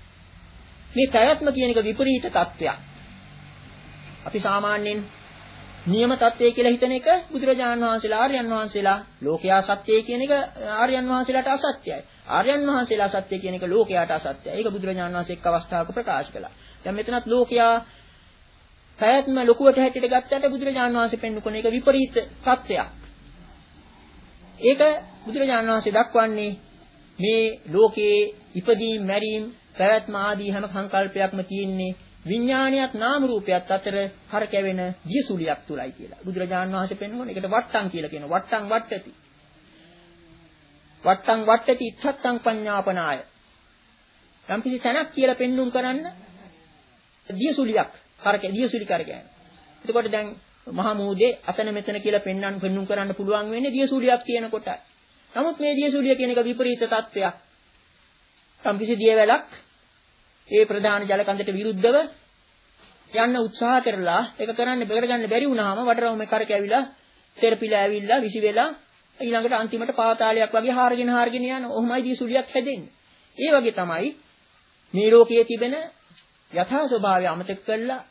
මේ ප්‍රයත්න කියන එක විපරීත තත්වයක්. අපි සාමාන්‍යයෙන් නියම තත්වය කියලා හිතන එක බුදුරජාණන් වහන්සේලා ආර්යයන් වහන්සේලා ලෝකයා සත්‍යය කියන එක ආර්යයන් වහන්සේලාට අසත්‍යයි. ආර්යයන් වහන්සේලා සත්‍ය කියන එක ලෝකයාට අසත්‍යයි. ඒක බුදුරජාණන් වහන්සේ එක් අවස්ථාවක ප්‍රකාශ කළා. දැන් මෙතනත් ලෝකයා ප්‍රයත්න ලොකුවට හැටියට ගත්තට බුදුරජාණන් වහන්සේ පෙන්වු කරන එක විපරීත තත්වයක්. ඒක බුදුරජාණන් වහන්සේ දක්වන්නේ මේ ලෝකයේ ඉපදීම් මැරීම් ප්‍රයත්න ආදී හැම සංකල්පයක්ම තියෙන්නේ විඥානියත් නාම රූපයත් අතර කරකැවෙන දියසුලියක් තුලයි කියලා. බුදුරජාණන් වහන්සේ පෙන්වන්නේ ඒකට වට්ටම් කියලා කියනවා. වට්ටම් වට්ටති. වට්ටම් වට්ටති ඉත්තං පඤ්ඤාපනාය. යම්කිසි තැනක් කියලා පෙන්눔 කරන්න දියසුලියක් කරකැ දියසුලි කරකැවෙන. එතකොට දැන් මහා මූදේ අතන මෙතන කියලා පෙන්වන්න පෙන්눔 කරන්න පුළුවන් වෙන්නේ දියසුලියක් තියෙන කොටයි. නමුත් මේ දියසුලිය කියන එක විපරීත තත්ත්වයක්. යම්කිසි දියවැලක් ඒ ප්‍රධාන ජල කඳට විරුද්ධව යන්න උත්සාහ කරලා ඒක කරන්න බෙර ගන්න බැරි වුණාම වඩරවුමේ කරකැවිලා තෙරපිලා ඇවිල්ලා විසි වෙලා ඊළඟට අන්තිමට පාතාලයක් වගේ හාරගෙන හාරගෙන යන ඔහොමයි දියසුලියක් හැදෙන්නේ. ඒ වගේ තමයි මේ ලෝකයේ තිබෙන යථා ස්වභාවය අමතක කරලා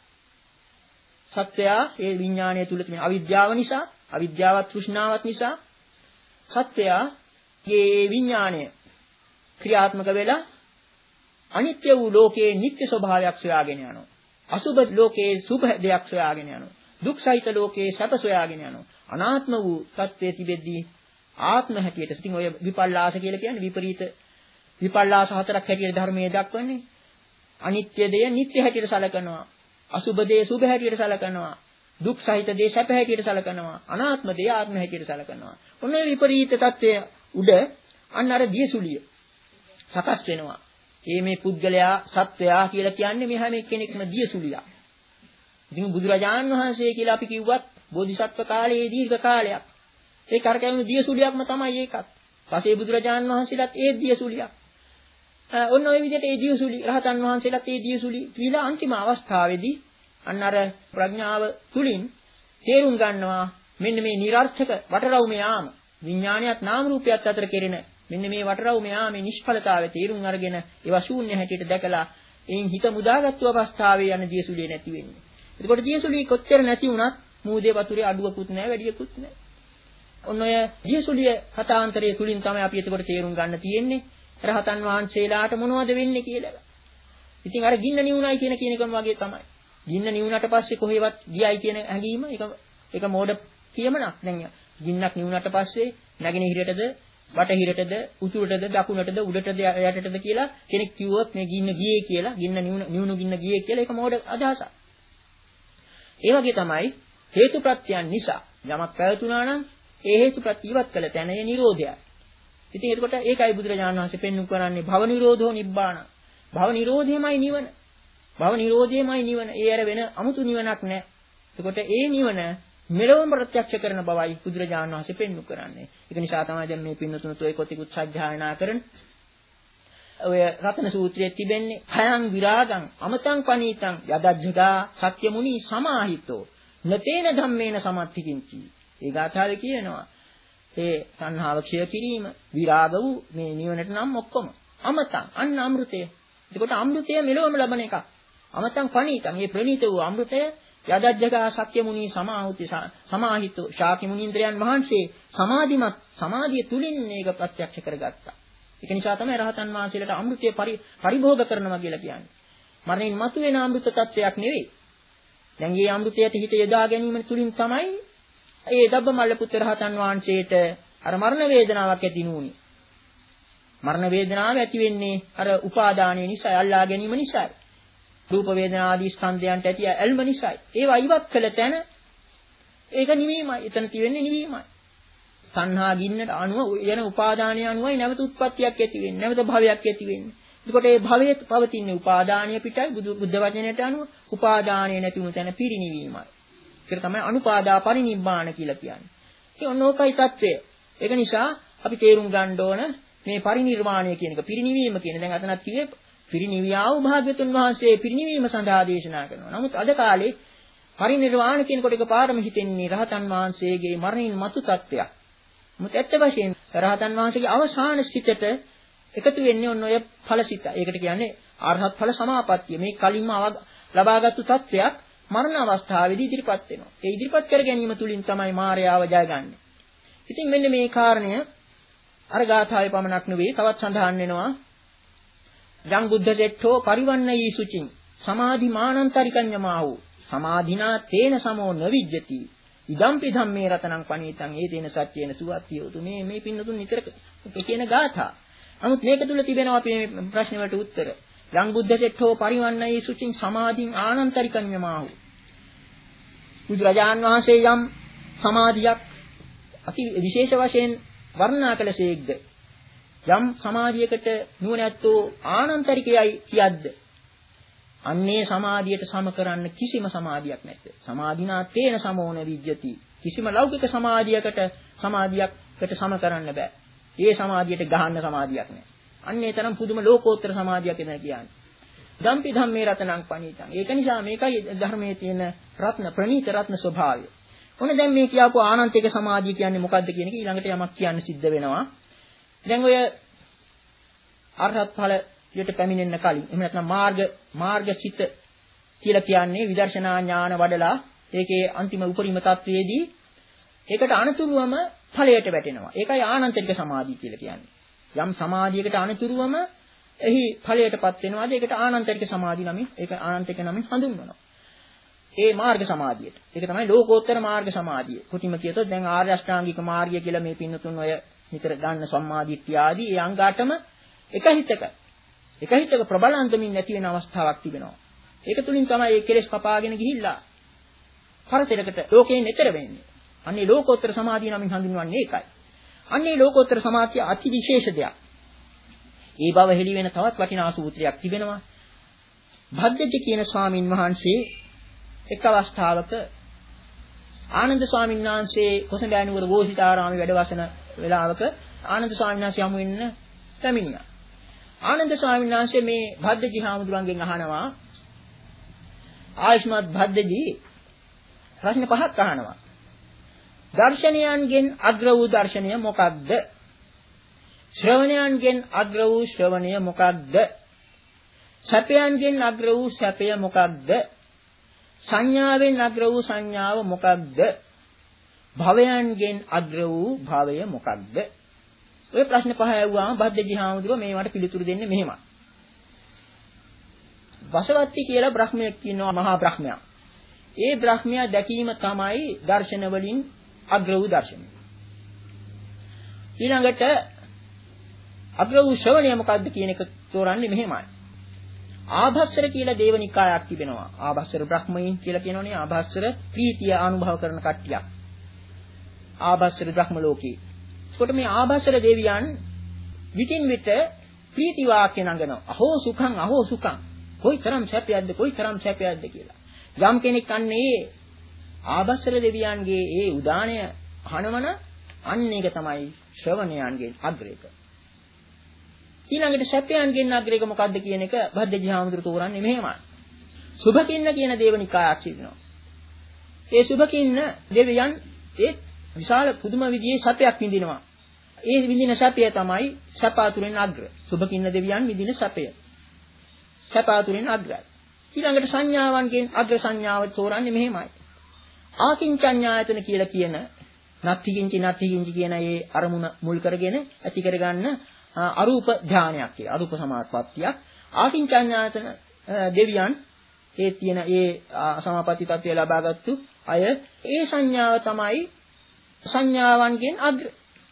සත්‍යයා ඒ විඥානය තුල තියෙන අවිද්‍යාව නිසා අවිද්‍යාවත් තෘෂ්ණාවත් නිසා සත්‍යයා මේ විඥානය ක්‍රියාත්මක වෙලා අනිත්‍ය වූ ලෝකයේ නිත්‍ය ස්වභාවයක් සොයාගෙන යනවා. අසුභ ලෝකයේ සුභ දෙයක් සොයාගෙන යනවා. දුක් සහිත ලෝකයේ සැප සොයාගෙන යනවා. අනාත්ම වූ තත්ත්වයේ තිබෙද්දී ආත්ම හැටියට ඉතින් ඔය විපල්ලාස කියලා කියන්නේ විපරීත විපල්ලාස හතරක් හැටියට ධර්මයේ දක්වන්නේ. අනිත්‍ය දේ නිත්‍ය හැටියට සලකනවා. අසුභ දේ සුභ හැටියට සලකනවා. දුක් සහිත දේ සැප හැටියට සලකනවා. අනාත්ම දේ ආත්ම හැටියට සලකනවා. ඔන්න විපරීත තත්ත්වය උඩ අන්න අර දියසුලිය සකස් වෙනවා. ඒ මේ පුද්ගලයා සත්වයා කියලා කියන්නේ මේ හැම කෙනෙක්ම දියසුලියක්. ඉතින් බුදුරජාණන් වහන්සේ කියලා අපි කිව්වත් බෝධිසත්ව කාලයේ දීර්ඝ කාලයක්. ඒ කරකැවෙන දියසුලියක්ම තමයි ඒකත්. පස්සේ බුදුරජාණන් වහන්සේලාත් ඒ දියසුලියක්. ඔන්න ඔය විදිහට ඒ දියසුලි රහතන් වහන්සේලාත් ඒ දියසුලි ඊළඟ අන්තිම අවස්ථාවේදී අන්න අර ප්‍රඥාව තුලින් තේරුම් ගන්නවා මෙන්න මේ નિરර්ථක වටරවුම යාම විඥානියත් නාම රූපයත් අතර කෙරෙන මෙන්න මේ වටරවුම යාමේ නිෂ්ඵලතාවය තේරුම් අරගෙන ඒවා ශූන්‍ය හැටියට දැකලා එයින් හිත මුදාගත්තු අවස්ථාවේ යන දියසුලිය නැති වෙන්නේ. එතකොට දියසුලිය කොච්චර නැති වුණත් මූදේ වතුරේ අඩුවකුත් නැහැ වැඩියකුත් නැහැ. ඔන්න ඔය දියසුලිය කතාන්තරයේ තුලින් තමයි අපි එතකොට තේරුම් ගන්න තියෙන්නේ රහතන් වහන්සේලාට මොනවද වෙන්නේ කියලා. ඉතින් අර ගින්න නිවුණයි කියන කෙනකම වගේ තමයි. ගින්න නිවුණට පස්සේ කොහෙවත් ගියයි කියන හැඟීම ඒක ඒක මෝඩ කියමනක්. දැන් ගින්නක් නිවුණට පස්සේ නැගෙනහිරටද බටහිරටද උතුරටද දකුණටද උඩටද යටටද කියලා කෙනෙක් කිව්වොත් මේ ගින්න ගියේ කියලා ගින්න නිවුණු ගින්න ගියේ කියලා ඒක මෝඩ අදහසක්. ඒ වගේ තමයි හේතු ප්‍රත්‍යයන් නිසා යමක් පැවතුනා නම් ඒ හේතු ප්‍රත්‍ය ඉවත් කළ තැන ඒ නිරෝධයයි. ඉතින් එතකොට ඒකයි බුදුරජාණන් වහන්සේ පෙන්වු කරන්නේ භව නිරෝධෝ නිබ්බාන. භව නිරෝධයමයි නිවන. භව නිරෝධයමයි නිවන. ඒ අර වෙන 아무තු නිවනක් නැහැ. එතකොට ඒ නිවන මෙලොවම ප්‍රත්‍යක්ෂ කරන බවයි බුදුරජාණන් වහන්සේ පෙන්වු කරන්නේ. ඒක නිසා තමයි දැන් මේ පින්නතුණු toy කොටිකුත් සජ්ජායනා කරන ඔය රතන සූත්‍රයේ තිබෙන්නේ khයං විරාගං අමතං පනීතං යදජ්ජගා සත්‍ය මුනි සමාහිතෝ නතේන ධම්මේන සමත්තිකින්චි. ඒ ගාථාවේ කියනවා ඒ සංහාව ක්ෂය කිරීම විරාග වූ මේ නිවනට නම් ඔක්කොම අමතං අන්න අමෘතය. එතකොට අමෘතය මෙලොවම ලබන එක. අමතං පනීතං මේ ප්‍රණීත වූ අමෘතය යදජ්ජගා සත්‍ය මුනි සමාහුති සමාහිතෝ ශාකි මුනින්ද්‍රයන් වහන්සේ සමාධිමත් සමාධිය තුලින් මේක ප්‍රත්‍යක්ෂ කරගත්තා. ඒක නිසා තමයි රහතන් වහන්සේලාට අමෘතය පරිභෝග කරනවා කියලා කියන්නේ. මරණින් මතුවෙන අමෘත තත්වයක් නෙවෙයි. දැන් මේ අමෘතයට හිත යොදා ගැනීම තුලින් තමයි ඒ දබ්බමල්ල පුත්‍ර රහතන් වහන්සේට අර මරණ වේදනාවක් ඇති නුනේ. මරණ වේදනාව ඇති වෙන්නේ අර උපාදානය නිසා, අල්ලා ගැනීම නිසායි. රූප වේදනා ආදී ස්කන්ධයන්ට ඇති ඇල්ම නිසායි. ඒවා ඉවත් කළ තැන ඒක නිවීමයි. එතන තියෙන්නේ නිවීමයි. සංහා ගින්නට අනුව යන උපාදානය අනුවයි නැවත උත්පත්තියක් ඇති වෙන්නේ. නැවත භවයක් ඇති වෙන්නේ. එතකොට මේ භවයේ පවතින උපාදානීය පිටයි බුදු බුද්ධ වචනයට අනුව උපාදානය නැති වුණු තැන පිරිනිවීමයි. ඒක තමයි අනුපාදා පරිනිබ්බාන කියලා කියන්නේ. ඒ ඔන්නෝකයි தත්වය. ඒක නිසා අපි තේරුම් ගන්න ඕන මේ පරිනිර්වාණය කියන එක පිරිනිවීම කියන දැන් අතනත් කිව්වේ පිරිනිවියා වූ භාග්‍යතුන් වහන්සේ පිරිනිවීම සඳහා දේශනා කරනවා. නමුත් අද කාලේ පරිනිර්වාණ කියනකොට එකපාරම හිතෙන්නේ රහතන් වහන්සේගේ මරණින් මතු තත්වයක්. මුත් ඇත්ත වශයෙන් රහතන් වහන්සේගේ අවසාන සිතට එකතු වෙන්නේ ඔන්න ඔය ඵලසිත. ඒකට කියන්නේ අරහත් ඵල සමාපත්තිය. මේ කලින්ම ලබාගත්තු තත්වයක් මරණ අවස්ථාවේදී ඉදිරිපත් වෙනවා. ඒ ඉදිරිපත් කර ගැනීම තුලින් තමයි මායාව ජයගන්නේ. ඉතින් මෙන්න මේ කාරණය අර ගාථාවේ පමණක් නෙවෙයි තවත් සඳහන් වෙනවා. යං බුද්ධ දෙට්ඨෝ පරිවන්නයි සුචින් සමාධි මානන්තරිකඤ්ඤමාහු සමාධිනා තේන සමෝ නවිජ්ජති ඉදම්පි ධම්මේ රතනං පණීතං ඒ තේන සත්‍යේන සුවත්තියෝතු මේ මේ පින්නතුන් නිතර කියන ගාථා. නමුත් මේක තුල තිබෙනවා අපි මේ ප්‍රශ්න වලට උත්තර. යං බුද්ධ දෙට්ඨෝ පරිවන්නයි සුචින් සමාධින් ආනන්තරිකඤ්ඤමාහු බුදුරජාන් වහන්සේ යම් සමාධියක් අති විශේෂ වශයෙන් වර්ණනා කළසේක්ද යම් සමාධියකට නුවණැත්තෝ ආනන්තරිකයයි කියද්ද අන්නේ සමාධියට සම කරන්න කිසිම සමාධියක් නැත. සමාධිනා තේන සමෝන විජ්ජති. කිසිම ලෞකික සමාධියකට සමාධියකට සම කරන්න බෑ. ඒ සමාධියට ගහන්න සමාධියක් නැහැ. අන්නේ තරම් පුදුම ලෝකෝත්තර සමාධියක් එතන කියන්නේ. ධම්පි ධම්මේ රතනං පණීතං. ඒක නිසා මේකයි ධර්මයේ තියෙන රත්න ප්‍රණීත රත්න ස්වභාවය. ඔන්න දැන් මේ කියපු ආනන්තික සමාධිය කියන්නේ මොකද්ද කියන එක ඊළඟට යමක් කියන්න සිද්ධ වෙනවා. දැන් ඔය අරහත් ඵලයට පැමිණෙන්න කලින් එහෙම නැත්නම් මාර්ග මාර්ගචිත කියලා කියන්නේ විදර්ශනා ඥාන වඩලා ඒකේ අන්තිම උපරිම තත්වයේදී ඒකට අනතුරුවම ඵලයට වැටෙනවා. ඒකයි ආනන්තික සමාධිය කියලා කියන්නේ. යම් සමාධියකට අනතුරුවම එහි ඵලයටපත් වෙනවාද ඒකට ආනන්තික සමාධිය නමින් ඒක ආනන්තික නමින් හඳුන්වනවා. ඒ මාර්ග සමාධියට. ඒක තමයි ලෝකෝත්තර මාර්ග සමාධිය. කුටිම කියතොත් දැන් ආර්ය අෂ්ටාංගික මාර්ගය කියලා මේ පින්නතුන් ඔය නිතර ගන්න සම්මාදිට්ඨිය ආදී ඒ අංග අටම එක හිතක එක හිතක ප්‍රබලන්තමින් නැති වෙන අවස්ථාවක් තිබෙනවා. ඒක තුලින් තමයි මේ කෙලෙස් කපාගෙන ගිහිල්ලා පරතරකට ලෝකයෙන් එතර වෙන්නේ. අන්නේ ලෝකෝත්තර සමාධිය නමින් හඳුන්වන්නේ ඒකයි. අන්නේ ලෝකෝත්තර සමාධිය අති විශේෂ දෙයක්. ඒ බව හෙළි වෙන තවත් වටිනා සූත්‍රයක් තිබෙනවා. භද්දජ කියන ස්වාමින් වහන්සේ එක් අවස්ථාවක ආනන්ද ස්වාමීන් වහන්සේ කොසඹෑනුවර ගෝසිතාරාමේ වැඩ වසන වෙලාවක ආනන්ද ස්වාමීන් වහන්සේ හමු වෙන්න පැමිණියා. ආනන්ද ස්වාමීන් වහන්සේ මේ භද්දජී හාමුදුරන්ගෙන් අහනවා ආයුෂ්මත් භද්දජී ප්‍රශ්න පහක් අහනවා. දර්ශනයන්ගෙන් අග්‍ර වූ දර්ශනය මොකක්ද? ශ්‍රවණයන්ගෙන් අග්‍ර වූ ශ්‍රවණය මොකක්ද? සැපයන්ගෙන් අග්‍ර වූ සැපය මොකක්ද? සංඥාවෙන් අග්‍ර වූ සංඥාව මොකක්ද? භවයන්ගෙන් අග්‍ර වූ භවය මොකක්ද? ඔය ප්‍රශ්න පහ ඇහුවාම භද්දජී හාමුදුරුවෝ මේවට පිළිතුරු දෙන්නේ මෙහෙමයි. වසවත්ති කියලා බ්‍රහ්මයෙක් ඉන්නවා මහා බ්‍රහ්මයා. ඒ බ්‍රහ්මයා දැකීම තමයි දර්ශන වලින් අග්‍ර වූ දර්ශනය. ඊළඟට අග්‍ර වූ ශ්‍රවණය මොකක්ද කියන එක තෝරන්නේ මෙහෙමයි. ආභස්සර කියලා දේවනිකායක් තිබෙනවා. ආභස්සර බ්‍රහ්මයන් කියලා කියනෝනේ ආභස්සර ප්‍රීතිය අනුභව කරන කට්ටියක්. ආභස්සර බ්‍රහ්ම ලෝකේ. ඒකට මේ ආභස්සර දෙවියන් විටින් විට ප්‍රීති වාක්‍ය නඟනවා. අහෝ සුඛං අහෝ සුඛං. කොයිතරම් සැපයක්ද කොයිතරම් සැපයක්ද කියලා. යම් කෙනෙක් අන්නේ ආභස්සර දෙවියන්ගේ ඒ උදානය අහනවන අන්න ඒක තමයි ශ්‍රවණයන්ගෙන් අග්‍රේක. ඊළඟට සැපයන්ගෙන් අග්‍රේක මොකද්ද කියන එක භද්දජී හාමුදුරු තෝරන්නේ මෙහෙමයි. සුභකින්න කියන දේවනිකායක් සිටිනවා. ඒ සුභකින්න දෙවියන් ඒ විශාල පුදුම විදිහේ සැපයක් විඳිනවා. ඒ විඳින සැපය තමයි සැපාතුරෙන් අග්‍ර. සුභකින්න දෙවියන් විඳින සැපය. සැපාතුරෙන් අග්‍රයි. ඊළඟට සංඥාවන්ගෙන් අග්‍ර සංඥාව තෝරන්නේ මෙහෙමයි. ආකින්චඤ්ඤායතන කියලා කියන නත්ති කිංචි නත්ති කිංචි කියන ඒ අරමුණ මුල් කරගෙන ඇති කරගන්න අරූප ධානයක් කියලා. අරූප සමාපත්තියක්. ආකින්චඤ්ඤායතන දෙවියන් ඒ තියෙන ඒ සමාපatti තත්ත්වය ලබාගත්තු අය ඒ සංඥාව තමයි සංඥාවන්ගෙන් අග්‍ර.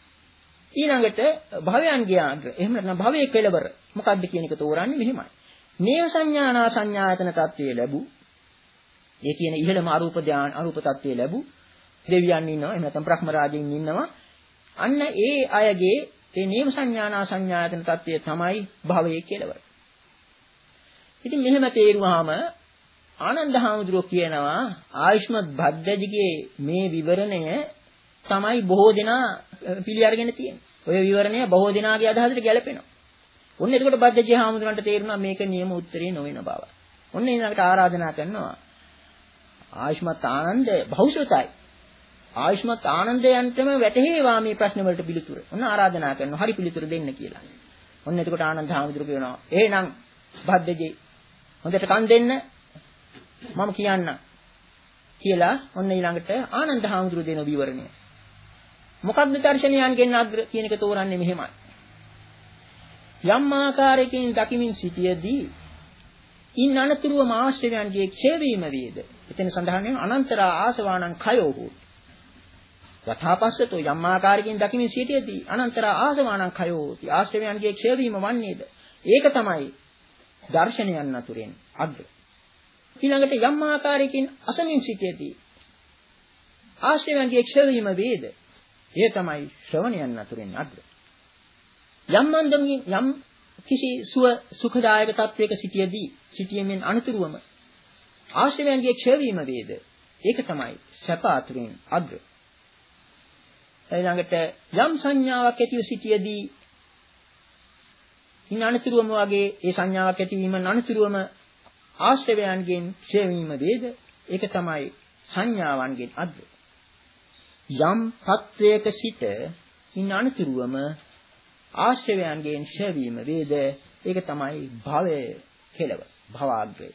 ඊළඟට භවයන්ගේ අග්‍ර. එහෙම නැත්නම් භවයේ කෙලවර. මොකක්ද කියන එක තෝරන්නේ මෙහෙමයි. නේව සංඥානා සංඥායතන තත්ත්වය ලැබු. ඒ කියන ඉහළම අරූප ධාන අරූප තත්ත්වය ලැබු දෙවියන් ඉන්නවා. එහෙම නැත්නම් බ්‍රහ්ම රාජින් ඉන්නවා. අන්න ඒ අයගේ ඒ නේව සංඥානා සංඥායතන තත්ත්වය තමයි භවයේ කෙලවර. ඉතින් මෙහෙම තේරුවාම ආනන්ද හාමුදුරුවෝ කියනවා ආයුෂ්මත් භද්දජිගේ මේ විවරණය තමයි බොහෝ දෙනා පිළි අරගෙන තියෙන්නේ. ඔය විවරණය බොහෝ දෙනාගේ අදහසට ගැලපෙනවා. ඔන්න එතකොට භද්දජී හාමුදුරන්ට තේරුණා මේක නියම උත්තරේ නොවන බව. ඔන්න ඊළඟට ආරාධනා කරනවා ආයුෂ්මත් ආනන්ද භෞෂතයි. ආයුෂ්මත් ආනන්දයන්ටම වැටහෙවා මේ ප්‍රශ්න වලට පිළිතුර. ඔන්න ආරාධනා කරනවා හරි පිළිතුර දෙන්න කියලා. ඔන්න එතකොට ආනන්ද හාමුදුරුවෝ කියනවා එහෙනම් භද්දජී හොඳට කන් දෙන්න මම කියන්න කියලා ඔන්න ඊළඟට ආනන්ද හාමුදුරුවෝ දෙන විවරණය. මොකක්ද දර්ශනයන්ගෙන් අග්‍ර කියන එක තෝරන්නේ මෙහෙමයි. යම් ආකාරයකින් දකිමින් සිටියේදී ඉන් අනතුරුවම ආශ්‍රයයන්ගේ ක්ෂය වීම වේද. එතන සඳහන් වෙන අනන්තර ආසවාණං khයෝ හෝ. යථාපස්සතෝ යම් ආකාරයකින් දකිමින් සිටියේදී අනන්තර ආසවාණං khයෝ හෝති. ආශ්‍රයයන්ගේ ක්ෂය වීම වන්නේද. ඒක තමයි දර්ශනයන් අතුරෙන් අග්‍ර. ඊළඟට යම් ආකාරයකින් අසමින් සිටියේදී ආශ්‍රයයන්ගේ ක්ෂය වීම වේද. ඒ තමයි ශ්‍රවණයන් අතුරෙන් අග්‍ර. යම් මන්දමින් යම් කිසි සුව සුඛදායක තත්වයක සිටියේදී සිටියමින් අනුතුරුවම ආශ්‍රයයන්ගේ ක්ෂය වීම වේද. ඒක තමයි සැප අතුරෙන් අග්‍ර. ඊළඟට යම් සංඥාවක් ඇතිව සිටියේදී ඉන් අනුතුරුවම වගේ ඒ සංඥාවක් ඇතිවීම අනුතුරුවම ආශ්‍රයයන්ගෙන් ක්ෂය වීම වේද. ඒක තමයි සංඥාවන්ගෙන් අග්‍ර. යම් තත්වයක සිට ඉන් අනුතුරුවම ආශ්‍රයයන්ගෙන් ක්ෂය වීම වේද. ඒක තමයි භවය කෙලව භවාග්‍රය.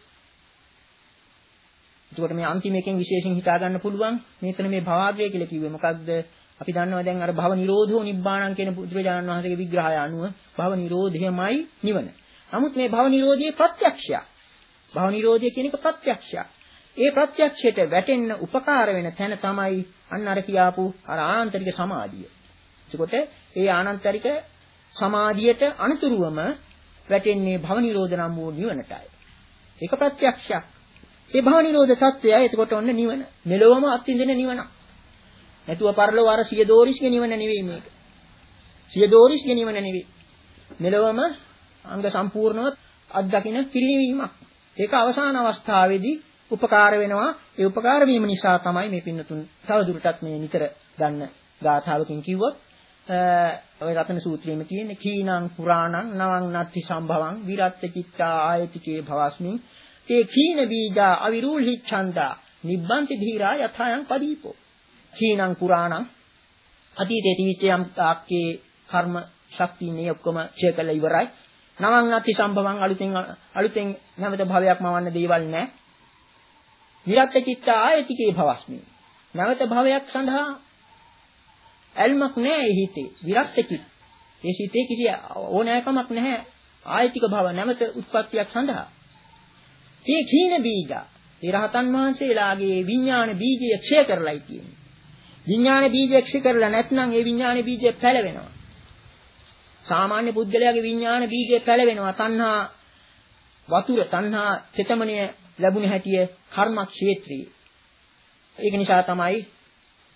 එතකොට මේ අන්තිම එකෙන් විශේෂයෙන් හිතා ගන්න පුළුවන් මේතන මේ භවාග්‍රය කියලා කිව්වේ මොකක්ද? අපි දන්නවා දැන් අර භව නිරෝධෝ නිබ්බාණං කියන බුදුරජාණන් වහන්සේගේ විග්‍රහය අනුව භව නිරෝධයමයි නිවන. නමුත් මේ භව නිරෝධයේ ප්‍රත්‍යක්ෂයක්. භව නිරෝධය කියන එක ප්‍රත්‍යක්ෂයක්. ඒ ප්‍රත්‍යක්ෂයට වැටෙන්න උපකාර වෙන තැන තමයි අන්න අර කියාපු අර ආනන්තරික සමාධිය. එතකොට ඒ ආනන්තරික සමාධියට අනුතුරුවම වැටෙන්නේ භව නිරෝධ නම් වූ නිවනටයි. ඒක ප්‍රත්‍යක්ෂයක්. ඒ භව නිරෝධ தත්වය එතකොට ඔන්න නිවන. මෙලොවම අත්විඳින නිවන. නැතුව පරලොව අර සිය දෝරිස්ගේ නිවන නෙවෙයි මේක. සිය දෝරිස්ගේ නිවන නෙවෙයි. මෙලොවම අංග සම්පූර්ණව අත්දකින්න පිරිනිවීමක්. ඒක අවසාන අවස්ථාවේදී උපකාර වෙනවා. ඒ උපකාර වීම නිසා තමයි මේ පින්නතුන් තවදුරටත් මේ නිතර ගන්න ගාථාවකින් කිව්වොත් ඔය රතන සූත්‍රයේම තියෙන කීනං පුරාණං නවං නත්ති සම්භවං විරත්ත චිත්තා ආයතිකේ භවස්මින් තේ කීන බීජා අවිරූල්හි ඡන්දා නිබ්බන්ති ධීරා යථායන් පදීපෝ. කීනං පුරාණං අතීතයේ තිවිච්ච යම් තාක්කේ කර්ම ශක්තියනේ ඔක්කොම ඡය කළ ඉවරයි. නවං නත්ති සම්භවං අලුතෙන් අලුතෙන් නැවත භවයක් මවන්න දේවල් නැහැ. විරත්ත චිත්තා ආයතිකේ භවස්මින් නැවත භවයක් සඳහා ඇල්මක් නැහැ හිතේ. විරක්ත චිත්. ඒ සිතේ කිසි ඕනෑකමක් නැහැ ආයතික භව නැමත උත්පත්තියක් සඳහා. මේ කීන බීජ. ඒ රහතන් වහන්සේලාගේ විඥාන බීජය ක්ෂය කරලායි කියන්නේ. විඥාන බීජය ක්ෂය කරලා නැත්නම් ඒ විඥාන බීජය පැලවෙනවා. සාමාන්‍ය පුද්ගලයාගේ විඥාන බීජය පැලවෙනවා. තණ්හා වතුර තණ්හා චේතමණය ලැබුණ හැටිය කර්ම ක්ෂේත්‍රයේ. ඒක නිසා තමයි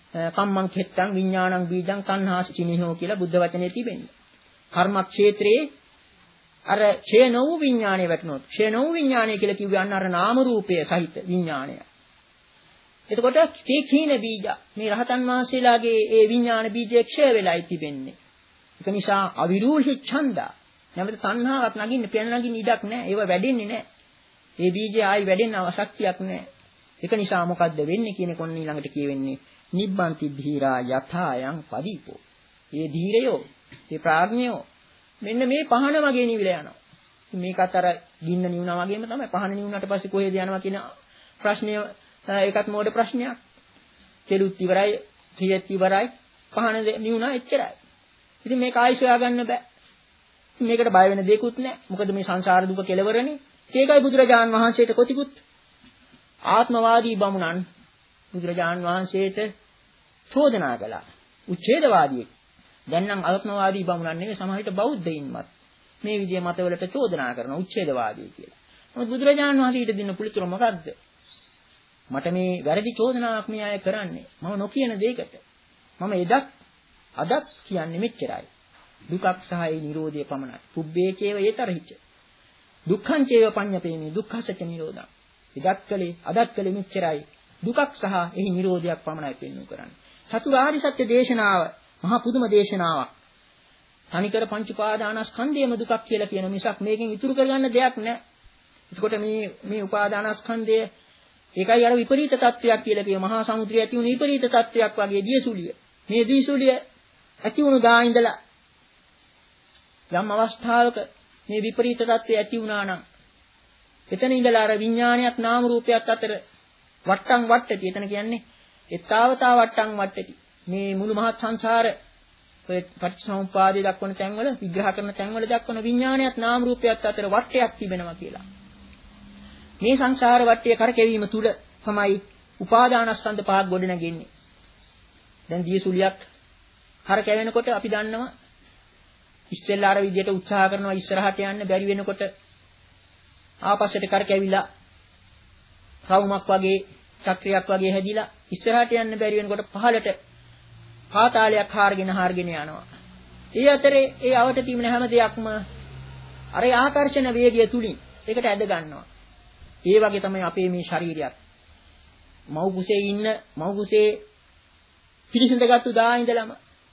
කම්මං කෙත්තං විඥානං බීජං තණ්හාසි චිනිහෝ කියලා බුද්ධ වචනේ තිබෙන්නේ. කර්මක්ෂේත්‍රයේ අර ඡේ නොවු විඥාණය වැටුණොත් ඡේ නොවු විඥාණය කියලා කිව්වේ අන්න අර නාම රූපය සහිත විඥාණය. එතකොට තේ කීන බීජ මේ රහතන් වහන්සේලාගේ ඒ විඥාන බීජය ක්ෂය වෙලායි තිබෙන්නේ. ඒක නිසා අවිරූහි ඡන්දා නැවත තණ්හාවක් නගින්න පෙන නගින්න ඉඩක් නැහැ. ඒව වැඩෙන්නේ නැහැ. ඒ බීජය ආයි වැඩෙන්න අවශ්‍යක්තියක් නැහැ. ඒක නිසා මොකද්ද වෙන්නේ කියන කොන්න ඊළඟට කියවෙන්නේ නිබ්බන්ති ධීරා යථායන් පදීපෝ. මේ ධීරයෝ, මේ ප්‍රඥයෝ මෙන්න මේ පහන වගේ නිවිලා යනවා. මේකත් අර ගින්න නිවුණා වගේම තමයි. පහන නිවුණාට පස්සේ කොහෙද යනවා කියන ප්‍රශ්නය ඒකත් මෝඩ ප්‍රශ්නයක්. කෙලුත් ඉවරයි, ත්‍රියත් ඉවරයි, පහන නිවුණා එච්චරයි. ඉතින් මේක ආයි සොයා ගන්න බෑ. මේකට බය වෙන දෙයක්වත් නැහැ. මොකද මේ සංසාර දුක කෙලවරනේ. ඒකයි බුදුරජාන් වහන්සේට කොතිකුත් ආත්මවාදී බමුණන් බුදුරජාන් වහන්සේට චෝදනා කළා. උච්ඡේදවාදී. දැන් නම් ආත්මවාදී බමුණන් නෙවෙයි සමහරවිට බෞද්ධයින්වත් මේ විදිය මතවලට චෝදනා කරන උච්ඡේදවාදී කියලා. නමුත් බුදුරජාන් වහන්සේට දෙන්න පිළිතුර මොකද්ද? මට මේ වැරදි චෝදනාවක් මේ අය කරන්නේ. මම නොකියන දෙයකට. මම එදත් අදත් කියන්නේ මෙච්චරයි. දුකක් සහ ඒ නිරෝධය පමණයි. පුබ්බේ චේව ඒතරහිච. දුක්ඛං චේව පඤ්ඤපේමි දුක්ඛසච්ච නිරෝධං. එදත් කලේ අදත් කලේ මෙච්චරයි. දුකක් සහ එහි නිරෝධයක් පමණයි පෙන්වු කරන්නේ. චතුරාර්ය සත්‍ය දේශනාව මහා පුදුම දේශනාවක්. තනිකර පංච උපාදානස්කන්ධයම දුකක් කියලා කියන මිසක් මේකෙන් ඉතුරු කරගන්න දෙයක් නැහැ. එතකොට මේ මේ උපාදානස්කන්ධය ඒකයි අර විපරීත තත්වයක් කියලා කිය මහා සමුද්‍රය ඇති වුණු විපරීත තත්වයක් වගේ දියසුලිය. මේ දියසුලිය ඇති වුණු දා ඉඳලා යම් අවස්ථාවක මේ විපරීත තත්ත්වය ඇති වුණා නම් එතන ඉඳලා අර විඥානයත් නාම රූපයත් අතර වට්ටම් වට්ටටි. එතන කියන්නේ එත්තාවතා වට්ටම් වට්ටටි. මේ මුළු මහත් සංසාර ඔය පටිච්චසමුප්පාදයේ දක්වන තැන්වල විග්‍රහ කරන තැන්වල දක්වන විඥානයත් නාම රූපයත් අතර වට්ටයක් තිබෙනවා කියලා. මේ සංසාර වට්ටය කරකැවීම තුල තමයි උපාදානස්කන්ධ පහක් ගොඩනගෙන්නේ. දැන් දියසුලියක් කරකැවෙනකොට අපි දන්නවා ඉස්සෙල්ලා අර විදියට උත්සාහ කරනවා ඉස්සරහට යන්න බැරි වෙනකොට ආපස්සට කරකැවිලා රවුමක් වගේ චක්‍රයක් වගේ හැදිලා ඉස්සරහට යන්න බැරි වෙනකොට පහළට පාතාලයක් හාරගෙන හාරගෙන යනවා. ඒ අතරේ ඒ අවට තිබෙන හැම දෙයක්ම අර ආකර්ෂණ වේගය තුලින් ඒකට ඇද ගන්නවා. ඒ වගේ තමයි අපේ මේ ශරීරයත්. මව් කුසේ ඉන්න මව් කුසේ පිළිසඳගත්තු දා ඉඳලම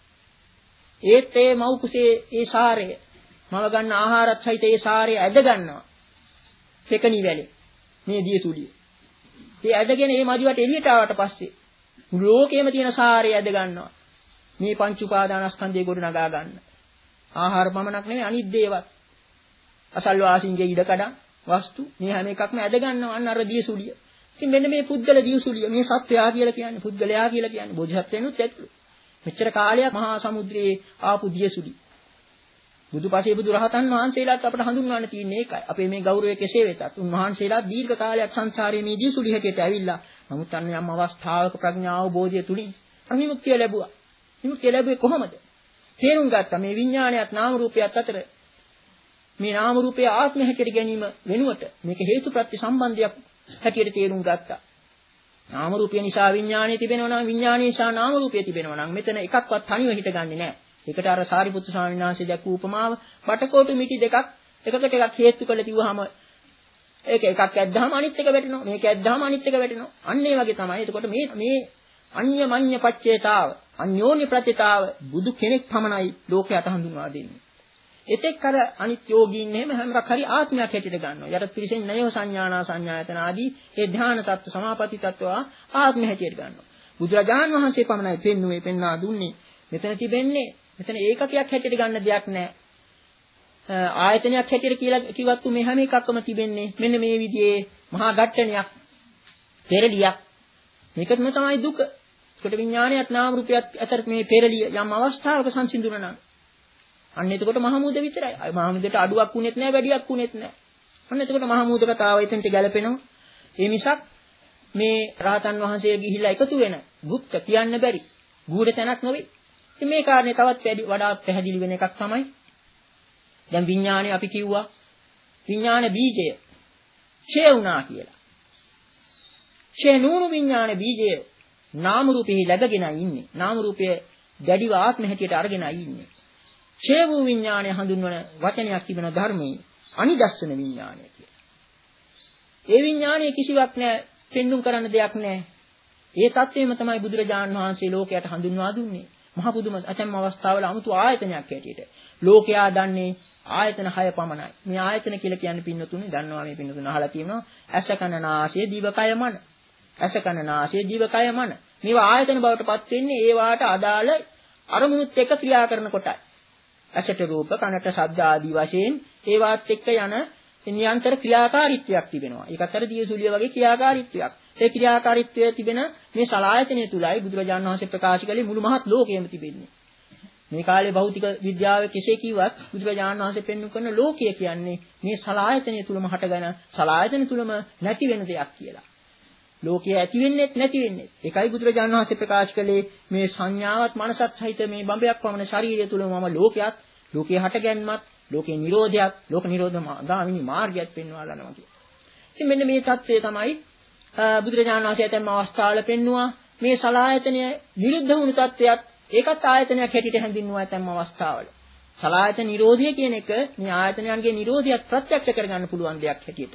ඒත් ඒ මව් කුසේ ඒ සාරය මව ගන්න ආහාරත් සහිත ඒ සාරය ඇද ගන්නවා. පෙකණි වැලේ මේ දියසුලිය. ඒ ඇදගෙන මේ මදිවට එළියට ආවට පස්සේ මුළු ලෝකෙම තියෙන සාරය ඇද ගන්නවා. මේ පංච උපාදානස්කන්ධය ගොඩ නගා ගන්න. ආහාර පමණක් නෙවෙයි අනිත් දේවත්. අසල්වාසීන්ගේ ඉඩකඩම් වස්තු මේ හැම එකක්ම ඇද ගන්නවා අන්න අර දියසුලිය. ඉතින් මෙන්න මේ පුද්ගල දියසුලිය මේ සත්වයා කියලා කියන්නේ පුද්ගලයා කියලා කියන්නේ බෝධිසත්වයන්ුත් ඇතුළු. මෙච්චර කාලයක් මහා සමුද්‍රයේ ආපු දියසුලි. බුදුපසේ බුදුරහතන් වහන්සේලාත් අපට හඳුන්වන්න තියෙන්නේ ඒකයි. අපේ මේ ගෞරවය කෙසේ වෙතත් උන්වහන්සේලා දීර්ඝ කාලයක් සංසාරයේ මේ දියසුලි හැටියට ඇවිල්ලා නමුත් අන්න යම් අවස්ථාවක ප්‍රඥාව බෝධිය තුලින් අනිමුක්තිය ලැබුවා. විමුක්තිය ලැබුවේ කොහොමද? තේරුම් ගත්තා මේ විඥානයත් නාම රූපයත් අතර මේ නාම රූපය ආත්ම හැටියට ගැනීම වෙනුවට මේක හේතුප්‍රත්‍ය සම්බන්ධයක් හැටියට තේරුම් ගත්තා. නාම රූපය නිසා විඥානය තිබෙනවා නම් විඥානය නිසා නාම රූපය තිබෙනවා නම් මෙතන එකක්වත් තනිව හිටගන්නේ නැහැ. ඒකට අර සාරිපුත්තු ස්වාමීන් වහන්සේ දැක්වූ උපමාව බටකොටු මිටි දෙකක් එකකට එකක් හේතු කරලා තියුවාම ඒක එකක් ඇද්දාම අනිත් එක වැටෙනවා. මේක ඇද්දාම අනිත් එක වැටෙනවා. අන්න ඒ වගේ තමයි. එතකොට මේ මේ අඤ්ඤ මඤ්ඤ පච්චේතාව අන්‍යෝන්‍ය ප්‍රතිතාව බුදු කෙනෙක් පමණයි ලෝකයට හඳුන්වා දෙන්නේ. එතෙක් අර අනිත් යෝගීන් එහෙම හැමරක් හරි ආත්මයක් හැටියට ගන්නවා. යට පිළිසෙන් නයව සංඥානා සංඥායතන ආදී ඒ ධ්‍යාන තත්ත්ව සමාපatti තත්ත්ව ආත්ම හැටියට ගන්නවා. බුදුරජාණන් වහන්සේ පමණයි පෙන්වුවේ පෙන්වා දුන්නේ. මෙතන තිබෙන්නේ මෙතන ඒකකයක් හැටියට ගන්න දෙයක් නැහැ. ආයතනයක් හැටියට කියලා කිව්වත් මේ හැම එකක්ම තිබෙන්නේ මෙන්න මේ විදිහේ මහා ඝට්ටනයක් පෙරලියක්. මේකම තමයි දුක. ඒකට විඥානයත් නාම රූපයත් අතර මේ පෙරලිය යම් අවස්ථාවක සංසිඳුණා නම් අන්න එතකොට මහමූද විතරයි. මහමූදට අඩුවක් වුණෙත් නැහැ වැඩියක් වුණෙත් නැහැ. අන්න එතකොට මහමූද කතාව එතනට ගැලපෙනවා. ඒ මිසක් මේ රහතන් වහන්සේ ගිහිල්ලා එකතු වෙන গুপ্ত කියන්න බැරි ගුඪ තැනක් නෙවෙයි. ඉතින් මේ කාරණේ තවත් වඩාත් පැහැදිලි වෙන එකක් තමයි දැන් විඥානය අපි කිව්වා විඥාන බීජය ඡේ වුණා කියලා. ඡේ නූණු විඥාන බීජය නාම රූපෙහි läගගෙනයි ඉන්නේ. නාම රූපය දැඩිව ආත්ම හැටියට අරගෙනයි ඉන්නේ. ඡේ වූ විඥානය හඳුන්වන වචනයක් තිබෙන ධර්මයේ අනිදස්සන විඥානය කියලා. ඒ විඥානයේ කිසිවක් නැහැ, පෙන්눔 කරන්න දෙයක් නැහැ. ඒ தත්වෙම තමයි බුදුරජාණන් වහන්සේ ලෝකයට හඳුන්වා දුන්නේ. මහ පුදුම අතම් අවස්ථාවල 아무තු ආයතනයක් හැටියට. ලෝකයා දන්නේ ආයතන හය පමණයි. මේ ආයතන කියලා කියන්නේ පින්නතුනේ දන්නවා මේ පින්නතුන අහලා තියෙනවා. ඇස කන නාසය දිව කය මන. ඇස කන නාසය දිව කය මන. මේවා ආයතන බවට පත් වෙන්නේ ඒ වාට අදාළ අරමුණුත් එක්ක ක්‍රියා කරන කොටයි. ඇසට රූප, කනට ශබ්ද ආදී වශයෙන් ඒ වාත් එක්ක යන නියන්තර ක්‍රියාකාරීත්වයක් තිබෙනවා. ඒකත් අර දියසුලිය වගේ ක්‍රියාකාරීත්වයක්. ඒ ක්‍රියාකාරීත්වය තිබෙන මේ සලආයතනය තුලයි බුදුරජාණන් වහන්සේ ප්‍රකාශ කළේ මුළු මහත් ලෝකයම තිබෙන්නේ. මේ කාලේ භෞතික විද්‍යාව කෙසේ කිව්වත් බුදුරජාණන් වහන්සේ පෙන්වු කරන ලෝකය කියන්නේ මේ සලආයතනය තුලම හටගෙන සලආයතන තුලම නැති වෙන දෙයක් කියලා. ලෝකය ඇති වෙන්නේත් නැති වෙන්නේ. ඒකයි බුදුරජාණන් වහන්සේ ප්‍රකාශ කළේ මේ සංඥාවත් මනසත් සහිත මේ බඹයක් වමන ශරීරය තුලම මම ලෝකයක්, ලෝකයේ හටගැන්මත්, ලෝකේ නිරෝධයක්, ලෝක නිරෝධ ගාමිනී මාර්ගයත් පෙන්වලා යනවා කියන්නේ. ඉතින් මෙන්න මේ தත්ත්වය තමයි බුදුරජාණන් වහන්සේ ඇතැම් අවස්ථාවල පෙන්වුවා. මේ සලආයතනය විරුද්ධ වුණු தත්ත්වයක් ඒකත් ආයතනයක් හැටියට හැඳින්වුවා ඇතැම් අවස්ථාවල. සලආයතන නිරෝධය කියන එක මේ ආයතනයන්ගේ නිරෝධයත් ප්‍රත්‍යක්ෂ කරගන්න පුළුවන් දෙයක් හැටියට.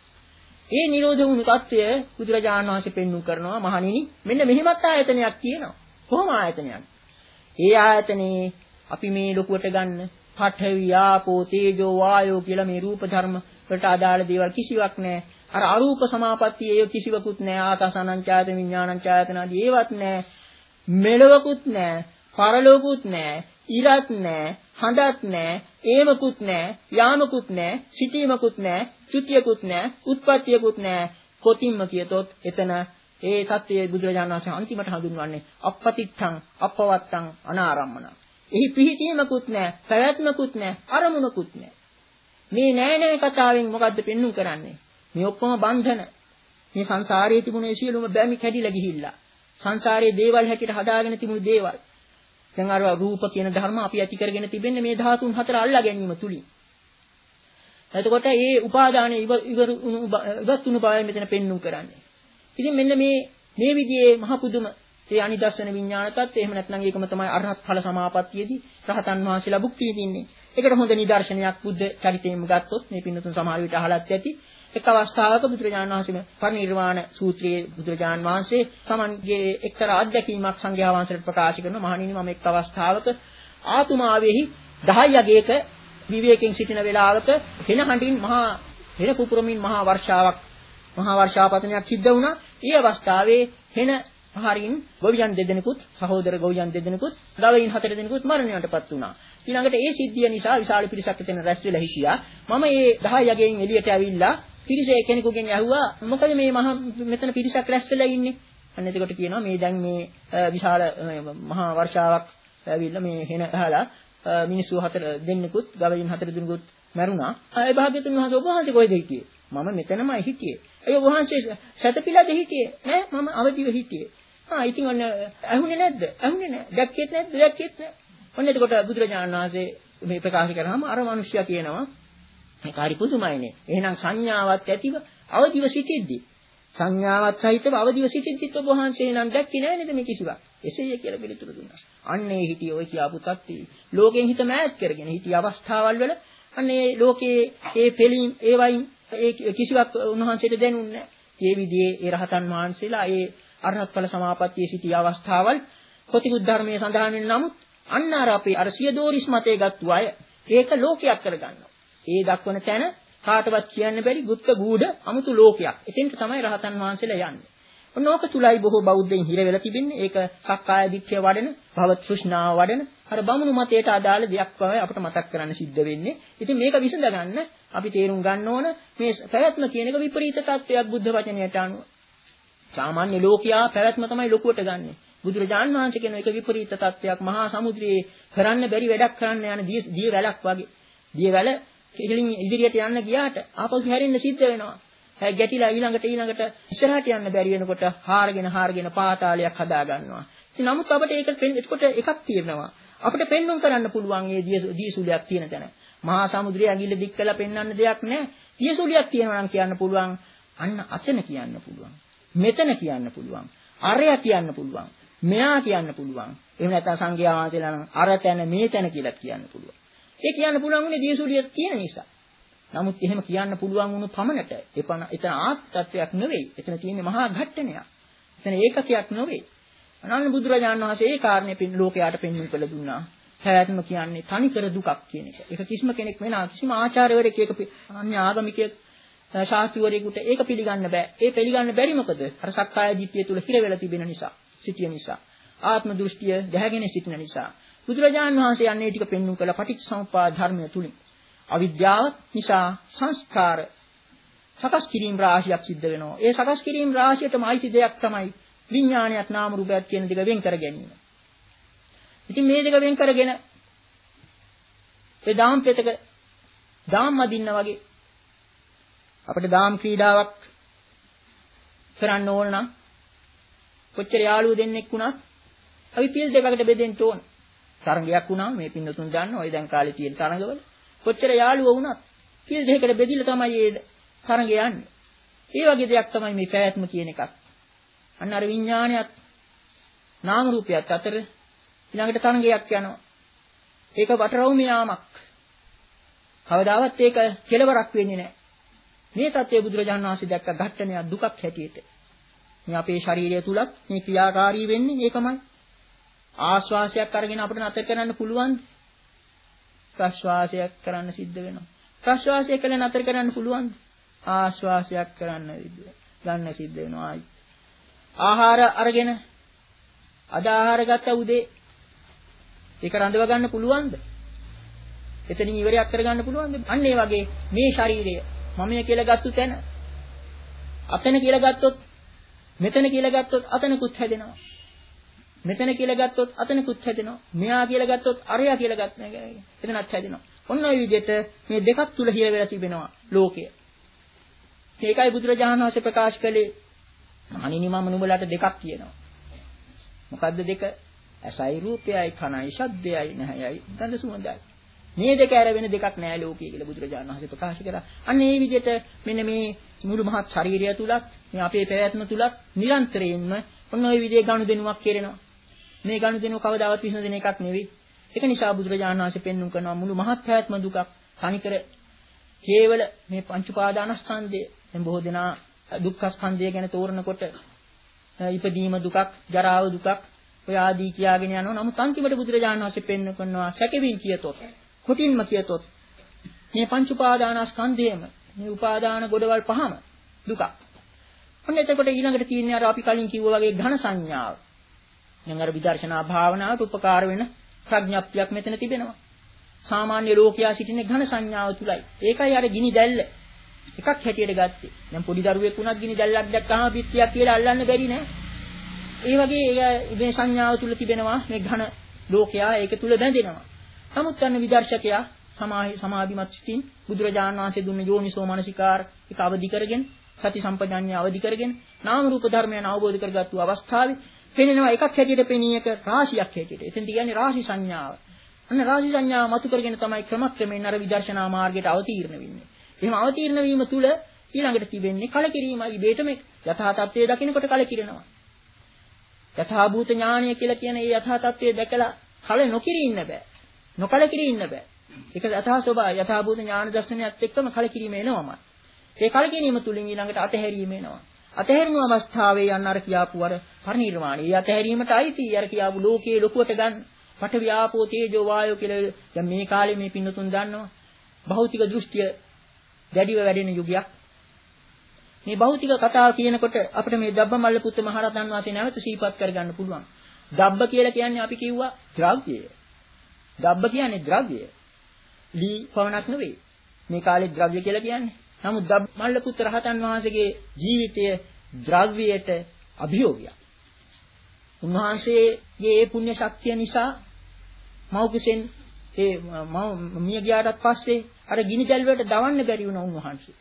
ඒ නිරෝධ වුණු தත්ත්වය බුදුරජාණන් වහන්සේ පෙන්වු කරනවා මහණෙනි මෙන්න මෙහෙමත් ආයතනයක් තියෙනවා. කොහොම ආයතනයක්? ඒ ආයතනේ අපි මේ ලොකුවට ගන්න පඨවි ආපෝ තේජෝ වායෝ කියලා මේ රූප ධර්ම වලට අදාළ දේවල් කිසිවක් නැහැ. අර අරූප සමාපත්තියේ ඒ කිසිවකුත් නැහැ. ආකාසානංචායත විඥානංචායතන ආදී ඒවත් නැහැ. මෙලවකුත් නැහැ. පරලෝකුත් නැහැ. ඉරත් නැහැ. හඳත් නැහැ. ඒමකුත් නැහැ. යාමකුත් නැහැ. සිටීමකුත් නැහැ. චුතියකුත් නැහැ. උත්පත්තියකුත් නැහැ. කොතින්ම කියතොත් එතන ඒ தත්ත්වයේ බුදුරජාණන් වහන්සේ අන්තිමට හඳුන්වන්නේ අපපතිත්තං අපවත්තං අනාරම්මන. එහි පිහිටීමකුත් නැහැ. පැවැත්මකුත් නැහැ. අරමුණකුත් නැහැ. මේ නෑ නෑ කතාවෙන් මොකද්ද පෙන්වු කරන්නේ? මේ ඔක්කොම බන්ධන. මේ සංසාරයේ තිබුණේ සියලුම බැමි කැඩිලා ගිහිල්ලා. සංසාරයේ දේවල් හැටියට හදාගෙන තිබුණු දේවල්. දැන් අර රූප කියන ධර්ම අපි ඇති කරගෙන තිබෙන්නේ මේ ධාතුන් හතර අල්ලා ගැනීම තුලින්. එතකොට මේ උපාදානයේ ඉවර ඉවත්තුණු බවයි මෙතන පෙන්වු කරන්නේ. ඉතින් මෙන්න මේ මේ විදිහේ මහ පුදුම ඒ අනිදස්සන විඥාන තත්ත්වය එහෙම නැත්නම් ඒකම තමයි අරහත් ඵල සමාපත්තියේදී රහතන් වහන්සේලා භුක්ති විඳින්නේ. ඒකට හොඳ නිදර්ශනයක් බුද්ධ චරිතයෙන්ම ගත්තොත් මේ පින්නතුන් සමහර විට අහලත් ඇති. එක් අවස්ථාවක බුදුරජාණන් වහන්සේ පරිනිර්වාණ සූත්‍රයේ බුදුරජාණන් වහන්සේ තමන්ගේ එක්තරා අත්දැකීමක් සංඝයා වහන්සේට ප්‍රකාශ කරන මහණෙනි මම එක් අවස්ථාවක ආතුමාවෙහි දහය යගයක විවේකයෙන් සිටින වේලාවක වෙන හඬින් මහා වෙන කුපුරමින් මහා වර්ෂාවක් මහා වර්ෂාපතනයක් සිද්ධ වුණා. ඒ අවස්ථාවේ වෙන හරින් ගොවියන් දෙදෙනෙකුත් සහෝදර ගොවියන් දෙදෙනෙකුත් ගවයින් හතර දෙනෙකුත් මරණයටපත් වුණා. ඊළඟට ඒ සිද්ධිය නිසා විශාල පිරිසක් එතන රැස් වෙලා හිටියා. මම මේ දහය යගෙන් එළියට ඇවිල්ලා පිරිසේ කෙනෙකුගෙන් ඇහුවා මොකද මේ මහා මෙතන පිරිසක් රැස් වෙලා ඉන්නේ? අන්න එතකොට කියනවා මේ දැන් මේ විශාල මහා වර්ෂාවක් ඇවිල්ලා මේ හෙන ගහලා මිනිස්සු හතර දෙන්නෙකුත් ගවයින් හතර දෙනෙකුත් මැරුණා. ඒ භාග්‍යතුන් වහන්සේ ඔබ වහන්සේ කොහෙද හිටියේ? මම මෙතනමයි හිටියේ. ඒ ඔබ වහන්සේ සතපිලාද හිටියේ? නෑ මම අවදිව හිටියේ. ආ ඉතින් ඔන්න ඇහුනේ නැද්ද? ඇහුනේ නෑ. දැක්කෙත් නැද්ද? දැක්කෙත් නෑ. ඔන්න එතකොට බුදුරජාණන් වහන්සේ මේ ප්‍රකාශ කරාම අර මිනිස්සයා කියනවා මේක හරි පුදුමයිනේ. එහෙනම් සංඥාවක් ඇතිව අවදිව සිටිද්දි සංඥාවක් සහිතව අවදිව සිටිද්දිත් ඔබ වහන්සේ නම් දැක්කේ නෑ නේද මේ කිසිවක්. එසේය කියලා පිළිතුරු දුන්නා. අන්නේ හිටිය ඔය කියාපු තත්ත්වය ලෝකයෙන් හිත මෑත් කරගෙන හිටිය අවස්ථාවල් වල අන්නේ ලෝකයේ ඒ පිළිම් ඒ වයින් ඒ කිසිවක් උන්වහන්සේට දැනුන්නේ නෑ. මේ විදිහේ ඒ රහතන් වහන්සේලා ඒ අරහත් ඵල සමාපත්තියේ සිටිය අවස්ථාවල් කොතිකුත් ධර්මයේ සඳහන් වෙන නමුත් අන්න අර අපේ අර සියදෝරිස් මතේ ගත්තු අය ඒක ලෝකයක් කරගන්නවා. ඒ දක්වන තැන කාටවත් කියන්න බැරි ගුප්ත ගූඪ අමුතු ලෝකයක්. එතෙන්ට තමයි රහතන් වහන්සේලා යන්නේ. ඔන්න ඕක තුලයි බොහෝ බෞද්ධයින් හිර වෙලා තිබෙන්නේ. ඒක සක්කාය දිට්ඨිය වඩන, භව තෘෂ්ණාව වඩන, අර බමුණු මතයට අදාළ දෙයක් බවයි අපිට මතක් කරන්න සිද්ධ වෙන්නේ. ඉතින් මේක විසඳ ගන්න අපි තේරුම් ගන්න ඕන මේ පැවැත්ම කියන එක විපරීත තත්වයක් බුද්ධ වචනයට අනුව. සාමාන්‍ය ලෝකයා පැවැත්ම තමයි ලොකුවට ගන්නෙ. බුදුරජාන් වහන්සේ කියන එක විපරීත තත්වයක් මහා සමුද්‍රයේ කරන්න බැරි වැඩක් කරන්න යන දිය වැලක් වගේ. දිය වැල කෙලින් ඉදිරියට යන්න ගියාට ආපහු හැරෙන්න සිද්ධ වෙනවා. ගැටිලා ඊළඟට ඊළඟට ඉස්සරහට යන්න බැරි වෙනකොට හාරගෙන හාරගෙන පාතාලයක් හදා ගන්නවා. ඉතින් නමුත් අපිට ඒක එතකොට එකක් තියෙනවා. අපිට පෙන්වන්න කරන්න පුළුවන් මේ දියසුලියක් තියෙන තැන. මහා සමුද්‍රයේ ඇඟිල්ල දික් කරලා පෙන්වන්න දෙයක් නැහැ. දියසුලියක් තියෙනවා නම් කියන්න පුළුවන්. අන්න අතන කියන්න පුළුවන්. මෙතන කියන්න පුළුවන්. අරය කියන්න පුළුවන්. මෙයා කියන්න පුළුවන්. එහෙම නැත්නම් සංඝයා වහන්සේලා නම් අර තැන මේ තැන කියලා කියන්න පුළුවන්. ඒ කියන්න පුළුවන් උනේ දියසුලිය තියෙන නිසා. නමුත් එහෙම කියන්න පුළුවන් වුණු පමණට එපන එතන ආත්මත්වයක් නෙවෙයි. එතන තියෙන්නේ මහා ඝට්ටනයක්. එතන ඒකකයක් නෙවෙයි. අනන්න බුදුරජාණන් වහන්සේ ඒ කාරණේ පින් ලෝකයට පෙන්වන්න කළ දුන්නා. හැවැත්ම කියන්නේ තනිකර දුකක් කියන එක. ඒක කිසිම කෙනෙක් වෙන කිසිම ආචාර්යවරයෙක් ඒක අන්‍ය ආගමිකයෙක් ශාස්ත්‍රවරයෙකුට ඒක පිළිගන්න බෑ. ඒ පිළිගන්න බැරි මොකද? අර සක්කාය දිට්ඨිය තුල හිර වෙලා තිබෙන නිසා, සිටිය නිසා. ආත්ම දෘෂ්ටිය දැහැගෙන සිටින නිසා. බුදුරජාණන් වහන්සේ යන්නේ ටික පෙන්වුම් කළ පටිච්චසමුප්පාද ධර්මය තුලින්. අවිද්‍යාව නිසා සංස්කාර සකස් කිරීම රාශියක් සිද්ධ වෙනවා. ඒ සකස් කිරීම රාශියටම අයිති දෙයක් තමයි විඥානයත් නාම රූපයත් කියන දෙක වෙන් කර ගැනීම. ඉතින් මේ දෙක වෙන් කරගෙන ඒ දාම් පෙතක දාම් මදින්න වගේ අපිට දාම් ක්‍රීඩාවක් කරන්න ඕන නම් කොච්චර යාළුවෝ දෙන්නෙක් වුණත් අපි පිල් දෙකකට බෙදෙන්න ඕන. තරඟයක් වුණා මේ පින්නතුන් දන්න ඔය දැන් කාලේ තියෙන තරඟවල කොච්චර යාළුවෝ වුණත් පිල් දෙකකට බෙදිලා තමයි මේ තරඟ යන්නේ. ඒ වගේ දෙයක් තමයි මේ පැවැත්ම කියන එකක්. අන්න අර විඥානයත් නාම රූපයත් අතර ඊළඟට තරඟයක් යනවා. ඒක වටරවුම යාමක්. කවදාවත් ඒක කෙලවරක් වෙන්නේ නැහැ. මේ தත්ත්වය බුදුරජාණන් වහන්සේ දැක්ක ඝට්ටනය දුකක් හැටියට. මේ අපේ ශරීරය තුලත් මේ ක්‍රියාකාරී වෙන්නේ ඒකමයි. ආශ්වාසයක් අරගෙන අපිට නතර කරන්න පුළුවන්ද? ප්‍රශ්වාසයක් කරන්න සිද්ධ වෙනවා. ප්‍රශ්වාසය කළ නතර කරන්න පුළුවන්ද? ආශ්වාසයක් කරන්න ගන්න සිද්ධ වෙනවා. ආයි. ආහාර අරගෙන අද ආහාර ගත්ත උදේ ඒක රඳව ගන්න පුළුවන්ද? එතනින් ඉවරයක් කරගන්න පුළුවන්ද? අන්න ඒ වගේ මේ ශරීරය මමය කියලා ගත්තු තැන අතන කියලා ගත්තොත් මෙතන කියලා ගත්තොත් අතනකුත් හැදෙනවා. මෙතන කියලා ගත්තොත් අතනකුත් හැදෙනවා. මෙයා කියලා ගත්තොත් අරයා කියලා ගන්න එතනත් හැදෙනවා. ඔන්න ඔය විදිහට මේ දෙකක් තුල හිර වෙලා තිබෙනවා ලෝකය. ඒකයි බුදුරජාණන් වහන්සේ ප්‍රකාශ කළේ අනිනි මම නුඹලට දෙකක් කියනවා. මොකද්ද දෙක? ඇසයි රූපයයි කනයි ශබ්දයයි නැහැයයි ගඳ සුවඳයි. මේ දෙක ඇර වෙන දෙකක් නෑ ලෝකයේ කියලා බුදුරජාණන් වහන්සේ ප්‍රකාශ කරා. අන්න ඒ විදිහට මෙන්න මේ මුළු මහත් ශරීරය තුලත් මේ අපේ පැවැත්ම තුලත් නිරන්තරයෙන්ම ඔන්න ඔය විදිහේ ගනුදෙනුවක් කෙරෙනවා. මේ ගනුදෙනුව කවදාවත් විසඳෙන එකක් නෙවෙයි. ඒක නිසා බුදුරජාණන් වහන්සේ පෙන්වුම් කරනවා මුළු මහත් පැවැත්ම දුකක්. තනිකර කේවල මේ පංච උපාදානස්කන්ධය දැන් බොහෝ දෙනා දුක්ඛ ස්කන්ධය ගැන තෝරනකොට ඉපදීම දුකක්, ජරාව දුකක් ඔය ආදී කියාගෙන යනවා. නමුත් අන්තිමට බුදුරජාණන් වහන්සේ පෙන්වන්න කරනවා සැකෙවින් කියතොත්, කොටින්ම කියතොත් මේ පංච උපාදානස්කන්ධයම මේ උපාදාන ගොඩවල් පහම දුකක්. ඔන්න එතකොට ඊළඟට තියෙන්නේ අර අපි කලින් කිව්වා වගේ ඝන සංඥාව. දැන් අර විදර්ශනා භාවනාවට උපකාර වෙන ප්‍රඥප්තියක් මෙතන තිබෙනවා. සාමාන්‍ය ලෝකයා සිටින ඝන සංඥාව තුලයි. ඒකයි අර ගිනි දැල්ල එකක් හැටියට ගත්තේ. දැන් පොඩි දරුවෙක් වුණත් ගිනි දැල්ලක් දැක්කම පිටියක් කියලා අල්ලන්න බැරි නෑ. ඒ වගේ මේ සංඥාව තුල තිබෙනවා මේ ඝන ලෝකයා ඒක තුල බැඳෙනවා. නමුත් අන්න විදර්ශකයා සමාධිමත් සිටින් බුදුරජාණන් වහන්සේ දුන්න යෝනිසෝ මනසිකාර එක අවදි කරගෙන සති සම්පජාඤ්ඤය අවදි කරගෙන නාම රූප ධර්මයන් අවබෝධ කරගත්තු අවස්ථාවේ පෙනෙනවා එකක් හැටියට පෙනී එක රාශියක් හැටියට. එතෙන් කියන්නේ රාශි සංඥාව. අන්න රාශි සංඥාව මතු කරගෙන තමයි ක්‍රමක්‍රමයෙන් අර විදර්ශනා මාර්ගයට අවතීර්ණ වෙන්නේ. එහෙම අවතීර්ණ වීම තුල ඊළඟට තිබෙන්නේ කලකිරීමයි. ඉබේටම යථා තත්ත්වයේ දකින්නකොට කලකිරෙනවා. යථා භූත ඥානය කියලා කියන මේ යථා තත්ත්වයේ දැකලා කල නොකිරී ඉන්න බෑ. නොකලකිරී ඉන්න බෑ. ඒක යථා ස්වභාවය යථා භූත ඥාන දර්ශනයත් එක්කම කලකිරීම එනවම. ඒ කලකිරීම තුලින් ඊළඟට අතහැරීම එනවා. අතහැරුණු අවස්ථාවේ යන්න අර කියාපු අර පරිණිරවාණය. ඒ අතහැරීමට අයිති අර කියාපු ලෝකයේ ලොකුවට ගන්න පඨවි ආපෝ තේජෝ වායෝ කියලා දැන් මේ කාලේ මේ පින්නතුන් දන්නවා. භෞතික දෘෂ්ටිය දැඩිව වැඩෙන යුගයක්. මේ භෞතික කතාව කියනකොට අපිට මේ දබ්බමල්ල පුත්ත මහරහතන් වහන්සේ නැවත සිහිපත් කරගන්න පුළුවන්. දබ්බ කියලා කියන්නේ අපි කිව්වා ද්‍රව්‍යය. දබ්බ කියන්නේ ද්‍රව්‍යය. ලී පවණක් නෙවෙයි. මේ කාලේ ද්‍රව්‍ය කියලා කියන්නේ. නමුත් දබ්බමල්ල පුත්ත රහතන් වහන්සේගේ ජීවිතය ද්‍රව්‍යයට අභියෝගයක්. උන්වහන්සේගේ ඒ පුණ්‍ය ශක්තිය නිසා මෞකසෙන් ඒ මිය ගියාට පස්සේ අර ගිනි දැල් වලට දවන්න බැරි වුණා උන්වහන්සේ.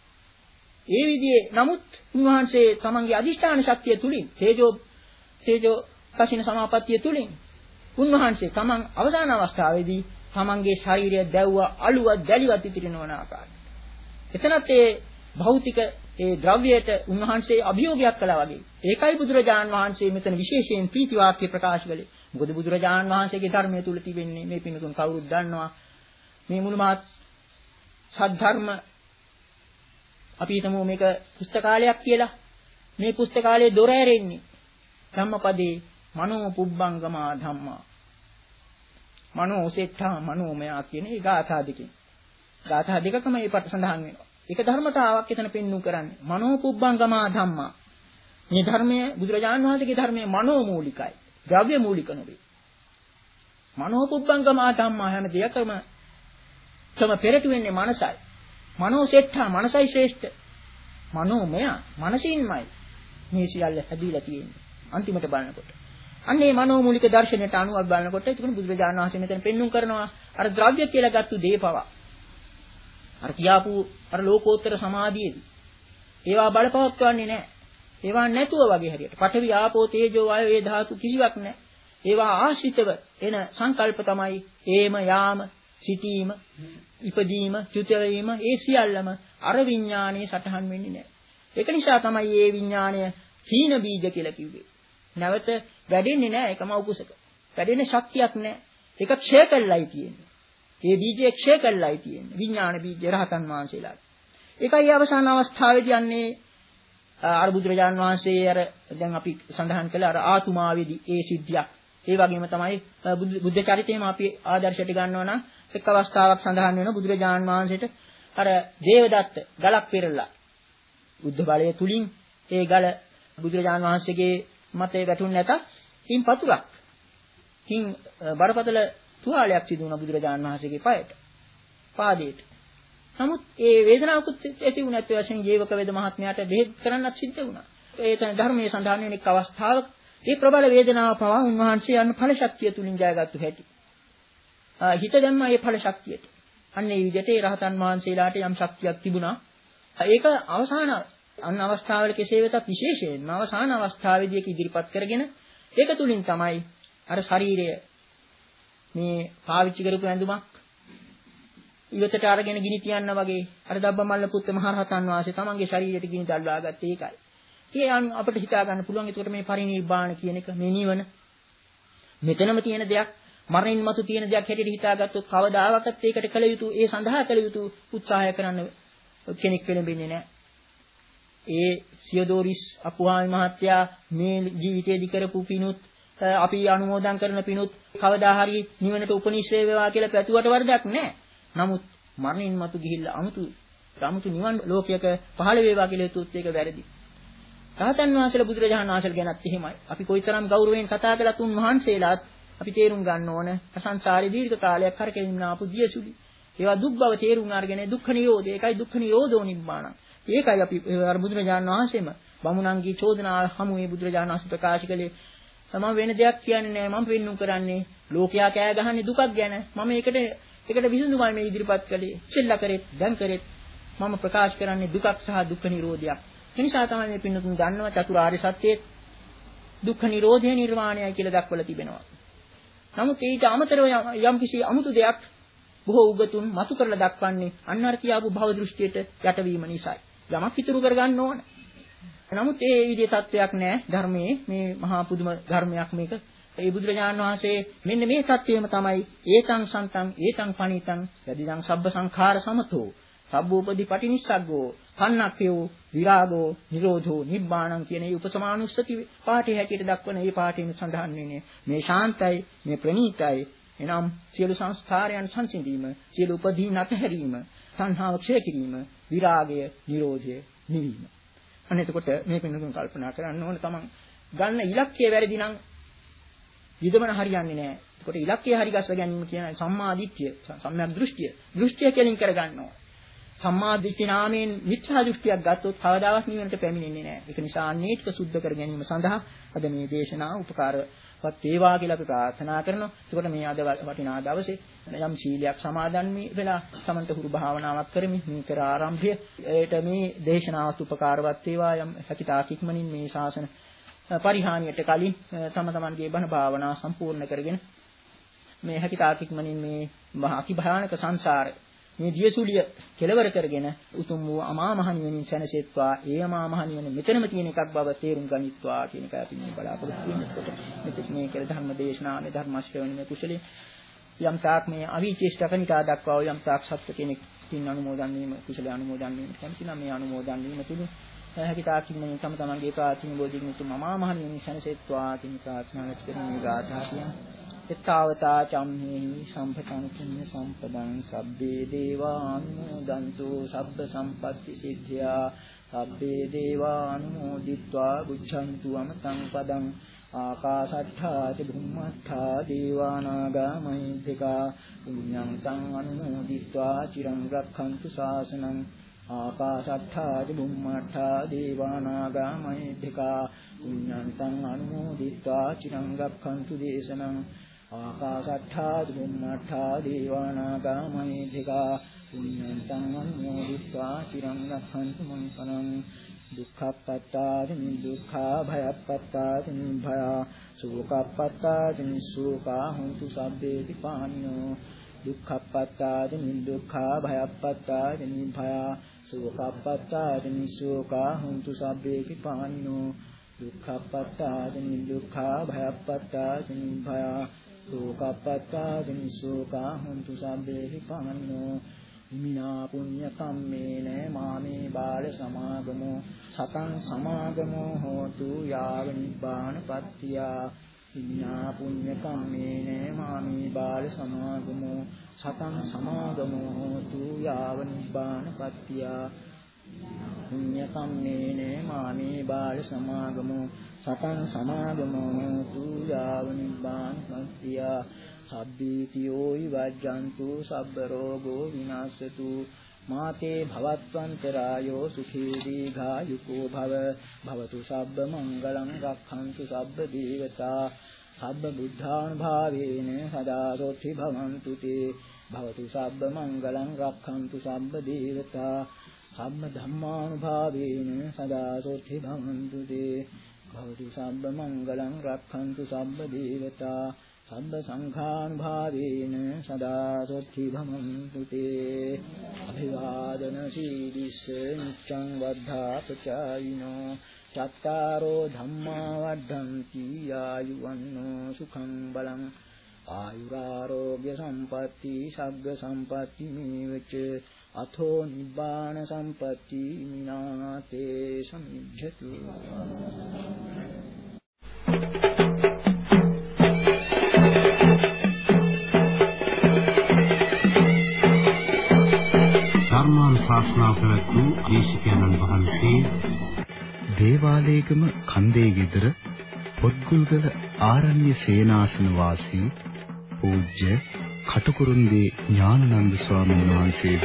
ඒ විදිහේ නමුත් උන්වහන්සේ තමන්ගේ අදිෂ්ඨාන ශක්තිය තුලින් තේජෝ තේජෝ කසින සමාපත්තිය තුලින් උන්වහන්සේ තමන් අවසාන අවස්ථාවේදී තමන්ගේ ශරීරය දැව්වා අලුව දැලිවත් ඉතිරි නොවන ආකාරයට. එතනත් ඒ භෞතික ඒ ද්‍රව්‍යයට උන්වහන්සේ අභියෝගයක් කළා වගේ. ඒකයි බුදුරජාන් වහන්සේ මෙතන විශේෂයෙන් ප්‍රීති වාක්‍ය ප්‍රකාශ කළේ. මොකද බුදුරජාන් වහන්සේගේ ධර්මයේ තුල තිබෙන්නේ මේ පිණුතුන් කවුරුත් දන්නවා. මේ මුළු මහත් සද්ධර්ම අපි හිතමු මේක පුස්තකාලයක් කියලා. මේ පුස්තකාලයේ දොර ඇරෙන්නේ ධම්මපදේ මනෝ පුබ්බංගමා ධම්මා. මනෝ සෙට්ඨා මනෝමයා කියන ඒ ගාථා දෙකෙන්. ගාථා දෙකකම මේ පට සඳහන් වෙනවා. ඒක ධර්මතාවක් එතන පෙන්වු කරන්නේ. මනෝ පුබ්බංගමා ධම්මා. මේ ධර්මයේ බුදුරජාණන් වහන්සේගේ ධර්මයේ මනෝ මූලිකයි. ද්‍රව්‍ය මූලික නෙවෙයි. මනෝ පුබ්බංගමා ධම්මා හැම දෙයකම තම පෙරට වෙන්නේ මනසයි. මනෝ සෙට්ඨා මනසයි ශ්‍රේෂ්ඨ. මනෝමය මනසින්මයි මේ සියල්ල හැදීලා තියෙන්නේ. අන්තිමට බලනකොට. අන්න මේ මනෝමූලික දර්ශනයට අනුව බලනකොට ඒක බුදුරජාණන් වහන්සේ මෙතන පෙන්වුම් කරනවා අර ද්‍රව්‍ය කියලා ගත්තු දේපව. අර කියාපු අර ලෝකෝත්තර සමාධියේදී ඒවා බලපවත්වන්නේ නැහැ. ඒවා නැතුව වගේ හරියට. පඨවි ආපෝ තේජෝ වායෝ ඒ ධාතු කිසිවක් නැහැ. ඒවා ආශ්‍රිතව එන සංකල්ප තමයි ඒම යාම සිටීම ඉපදීම චුත වීම ඒ සියල්ලම අර විඥානයේ සටහන් වෙන්නේ නැහැ. ඒක නිසා තමයි මේ විඥානය හීන බීජ කියලා කිව්වේ. නැවත වැඩෙන්නේ නැහැ එකම උකුසක. වැඩෙන්න ශක්තියක් නැහැ. ඒක ක්ෂය කළයි තියෙන්නේ. මේ බීජය ක්ෂය කළයි තියෙන්නේ. විඥාන බීජය රහතන් වහන්සේලාට. ඒකයි අවසාන අවස්ථාවේදී යන්නේ අර බුදුරජාන් වහන්සේ අර දැන් අපි සඳහන් කළ අර ආතුමාවේදී ඒ සිද්ධියක්. ඒ වගේම තමයි බුද්ධ චරිතයේම අපි ආදර්ශයට ගන්නවා නම් එක් අවස්ථාවක් සඳහන් වෙනවා බුදුරජාන් වහන්සේට අර දේවදත්ත ගලක් පෙරලා බුද්ධ බලය තුලින් ඒ ගල බුදුරජාන් වහන්සේගේ මතේ වැටුනේ නැත. හින් පතුරක්. හින් බරපතල තුවාලයක් සිදු වුණා බුදුරජාන් වහන්සේගේ පායට. පාදයට. නමුත් ඒ වේදනාවකුත් ඇති වුණත් ඒ වශයෙන් ජීවක වේද මහත්මයාට බෙහෙත් කරන්නත් සිද්ධ වුණා. ඒ තන ධර්මයේ සඳහන් වෙන එක් අවස්ථාවක මේ ප්‍රබල වේදනාව පවා උන්වහන්සේ යන ඵල ශක්තිය තුලින් ජයගත්තු හැටි. හිත දැම්මා මේ ඵල ශක්තියට. අන්න ඒ විදිහට ඒ රහතන් වහන්සේලාට යම් ශක්තියක් තිබුණා. ඒක අවසාන අන්න අවස්ථාවල කෙසේ වෙතත් විශේෂයෙන්ම අවසාන අවස්ථාවේදී ඒක ඉදිරිපත් කරගෙන ඒක තුලින් තමයි අර ශරීරය මේ පාවිච්චි කරපු ඇඳුමක් ඉවතට අරගෙන ගිනි තියන්න වගේ අර දබ්බමල්ල පුත්ත මහ රහතන් වහන්සේ තමන්ගේ ශරීරයට ගිනි දැල්වා ගත්තේ ඒකයි. ඒ අපිට හිතා ගන්න පුළුවන් ඒකට මේ පරිනිර්වාණ කියන එක මේ නිවන මෙතනම තියෙන දෙයක් මරණින් මතු තියෙන දෙයක් හැටියට හිතාගත්තොත් කවදාවත් ඒකට කළ යුතු ඒ සඳහා කළ යුතු උත්සාහය කරන්න කෙනෙක් වෙලෙන්නේ නැහැ. ඒ සියදෝරිස් අපුහාමි මහත්තයා මේ ජීවිතයේදී කරපු පිණුත් අපි අනුමෝදන් කරන පිණුත් කවදා හරි නිවනට උපනිශ්‍රේ වේවා කියලා පැතුවට වරදක් නැහැ. නමුත් මරණින් මතු ගිහිල්ලා අමුතු අමුතු නිවන් ලෝකයක පහළ වේවා කියලා හිතුවොත් ඒක වැරදි. රහතන් වහන්සේලා බුදුරජාණන් වහන්සේලා ගැනත් එහෙමයි. අපි කොයිතරම් ගෞරවයෙන් කතා කළත් උන්වහන්සේලාත් අපි තේරුම් ගන්න ඕන සංසාරේ දීර්ඝ කාලයක් කරකෙමින් ආපු දියසුලි. ඒවා දුක් බව තේරුම් අරගෙන දුක්ඛ නිරෝධය. ඒකයි දුක්ඛ නිරෝධෝ නිබ්බාණං. ඒකයි අපි අර බුදුරජාණන් වහන්සේම බමුණන්ගේ චෝදනාව හමුවේ බුදුරජාණන් වහන්සේ ප්‍රකාශ කළේ මම වෙන දෙයක් කියන්නේ නැහැ. මම පෙන්눔 කරන්නේ ලෝකයා කෑ ගහන්නේ දුකක් ගැන. මම ඒකට ඒකට විසඳුමයි මේ ඉදිරිපත් කළේ. ඉස්සෙල්ලා කරෙත් දැන් කරෙත් මම ප්‍රකාශ කරන්නේ දුකක් සහ දුක්ඛ නිරෝධයක්. ඒ නිසා තමයි මේ පින්නතුන් දන්නවා චතුරාර්ය සත්‍යයේ දුක්ඛ නිරෝධය නිර්වාණයයි කියලා දක්වලා තිබෙනවා. නමුත් ඊට අමතරව යම් කිසි අමුතු දෙයක් බොහෝ උගතුන් මතු කරලා දක්වන්නේ අන්න අර කියාපු භව දෘෂ්ටියට යටවීම නිසායි. යමක් ඉතුරු කරගන්න ඕන. නමුත් ඒ විදිහේ තත්වයක් නැහැ ධර්මයේ මේ මහා පුදුම ධර්මයක් මේක. ඒ බුදුරජාණන් වහන්සේ මෙන්න මේ தත්වයම තමයි ඒතං සන්තං ඒතං පණිතං යදිදං සබ්බ සංඛාර සමතෝ සබ්බෝපදී පටිනිස්සග්ගෝ කන්නක්ඛයෝ විරාගෝ නිරෝධෝ නිබ්බාණං කියන මේ උපසමානුස්සති පාඨය හැටියට දක්වන මේ පාඨයෙන් සඳහන් වෙන්නේ මේ ශාන්තයි මේ ප්‍රණීතයි එනම් සියලු සංස්කාරයන් සංසිඳීම සියලු උපදී නැතහැරීම සංහාව ක්ෂය කිරීම විරාගය නිරෝධය නිවීම. අන්න එතකොට මේ පින්නතුන් කල්පනා කරන්න ඕන තමන් ගන්න ඉලක්කය වැරදි නම් යුදමන හරියන්නේ නැහැ. ඒකට ඉලක්කය හරි ගස්ස ගැනීම කියන සම්මා දිට්ඨිය, සම්‍යක් දෘෂ්ටිය, දෘෂ්ටිය කෙලින් කරගන්න ඕන. සම්මා දිට්ඨි නාමයෙන් මිත්‍යා දෘෂ්ටියක් ගත්තොත් කවදාවත් නිවනට පැමිණෙන්නේ නැහැ. ඒක නිසා අන්නේ ටික සුද්ධ කර ගැනීම සඳහා අද මේ දේශනාව උපකාරවත් වේවා කියලා අපි ප්‍රාර්ථනා කරනවා. ඒකට මේ අද වටිනා දවසේ යම් සීලයක් සමාදන් වෙලා සමන්ත හුරු භාවනාවක් කරමින් මේ කර ආරම්භය ඒට මේ දේශනාවත් උපකාරවත් වේවා යම් හැකිතාක් ඉක්මනින් මේ ශාසන පරිහානියට කලින් තම තමන්ගේ බණ භාවනා සම්පූර්ණ කරගෙන මේ හැකිතාක් ඉක්මනින් මේ මහා අති භයානක සංසාර මේ දියසුලිය කෙලවර කරගෙන උතුම් වූ අමා මහ නිවනින් සැනසෙත්වා. ඒ අමා මහ නිවන මෙතනම තියෙන එකක් බව තේරුම් ගනිත්වා කියන එකයි අපි මේ බලාපොරොත්තු වෙනකොට මෙතෙක් මේ කළ ධර්ම දේශනාවේ ධර්ම ශ්‍රවණයේ කුසලයේ යම් තාක් මේ අවීචේෂ්ඨකනිකා දක්වා යම් තාක් සත්‍ය කෙනෙක් තින් අනුමෝදන් වීම කුසල අනුමෝදන් වීම කැමති නම් මේ අනුමෝදන් වීම තුළු හැකි තාක් ඉන්නේ තම තමන්ගේ ප්‍රාර්ථනා බෝධින් උතුම් අමා මහ නිවනින් සැනසෙත්වා කියන ප්‍රාර්ථනාවත් කරන මේ ගාථා කියන එත්තාවතා චම්හේහි සම්පතං පුඤ්ඤ සම්පදං සබ්බේ දේවානුමෝදන්තු සබ්බ සම්පatti සිද්ධා සබ්බේ දේවානුමෝදිत्वा බුද්ධන්තු අමතං පදං ආකාශට්ඨා ච බුම්මට්ඨා දේවානාගා මහිද්దికා පුඤ්ඤං තං අනුමෝදිत्वा චිරං රක්ඛන්තු ශාසනං ආකාශට්ඨා ච බුම්මට්ඨා දේවානාගා මහිද්దికා පුඤ්ඤං තං අනුමෝදිत्वा චිරං රක්ඛන්තු දේශනං ආකාශට්ඨා ච බුම්මට්ඨා දේවානාගා මහිද්దికා පුඤ්ඤං තං අනුමෝදිत्वा චිරං රක්ඛන්තු මං පරං දුක්ඛප්පත්තාදි දුක්ඛා භයප්පත්තාදි භයා සෝකප්පත්තාදි සෝකා හොන්තු සබ්බේ විපානිනෝ දුක්ඛප්පත්තාදි දුක්ඛා භයප්පත්තාදි භයා සෝකප්පත්තාදි සෝකා හොන්තු සබ්බේ විපානිනෝ දුක්ඛප්පත්තාදි දුක්ඛා භයප්පත්තාදි භයා සෝකප්පත්තාදි සෝකා හොන්තු සබ්බේ විපානිනෝ මිනා පුඤ්ඤ කම්මේන මාමේ බාල සමාගමෝ සතං සමාගමෝ හෝතු යාව නිබ්බානපත්තියා මිනා පුඤ්ඤ කම්මේන මාමේ බාල සමාගමෝ සතං සමාගමෝ හෝතු යාව නිබ්බානපත්තියා පුඤ්ඤ කම්මේන මාමේ බාල සමාගමෝ සතං සමාගමෝ හෝතු යාව නිබ්බානපත්තියා සබ්බීතියෝ විවජ්ජන්තු සබ්බ රෝගෝ විනාශතු මාතේ භවත්වන්තරායෝ සුඛී දීඝායුකෝ භව භවතු සබ්බ මංගලං රක්ඛන්තු සබ්බ දේවතා සබ්බ බුද්ධානුභාවේන සදා සොත්ති භවන්තු තේ භවතු සබ්බ මංගලං රක්ඛන්තු සබ්බ දේවතා සබ්බ ධම්මානුභාවේන සදා සොත්ති භවන්තු තේ භවතු සබ්බ මංගලං රක්ඛන්තු සබ්බ දේවතා සබ්බ සංඛානුභාවේන සදා සොත්ති භවන්තු තේ අභිවාදන සීලිස්ස නිච්ඡං වද්ධා පචායිනෝ චත්තාරෝ ධම්මා වද්ධන්ති ආයුවන්නෝ සුඛං බලං ආයුරාෝග්‍ය සම්පatti සග්ග සම්පatti මේවච අතෝ නිබ්බාන සම්පatti මිනාතේ සමිජ්ජතු ධර්මානුශාසනා පැවැත්වූ දේශිකානන් වහන්සේ දේවාලේගම කන්දේ ගෙදර පොත්ගුල්ගල ආරණ්‍ය සේනාසන වාසී පූජ්‍ය කටුකුරුන්දී ඥානানন্দ ස්වාමීන් වහන්සේ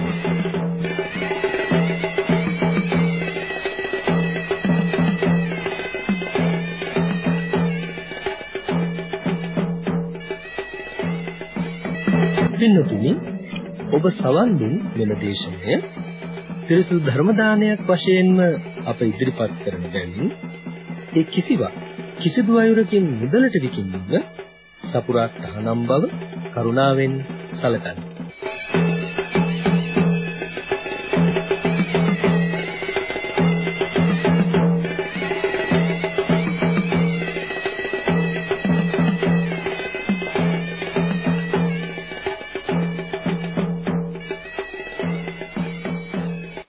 පින්නතුනි ඔබ සවන් දුන් මෙම දේශනය පිරිසුදු ධර්ම දානයක් වශයෙන්ම අප ඉදිරිපත් කරන බැවින් ඒ කිසිවක් කිසිදු අයුරකින් මුදලට විකිණීම සපුරා තහනම් බව කරුණාවෙන් සැලකන්න.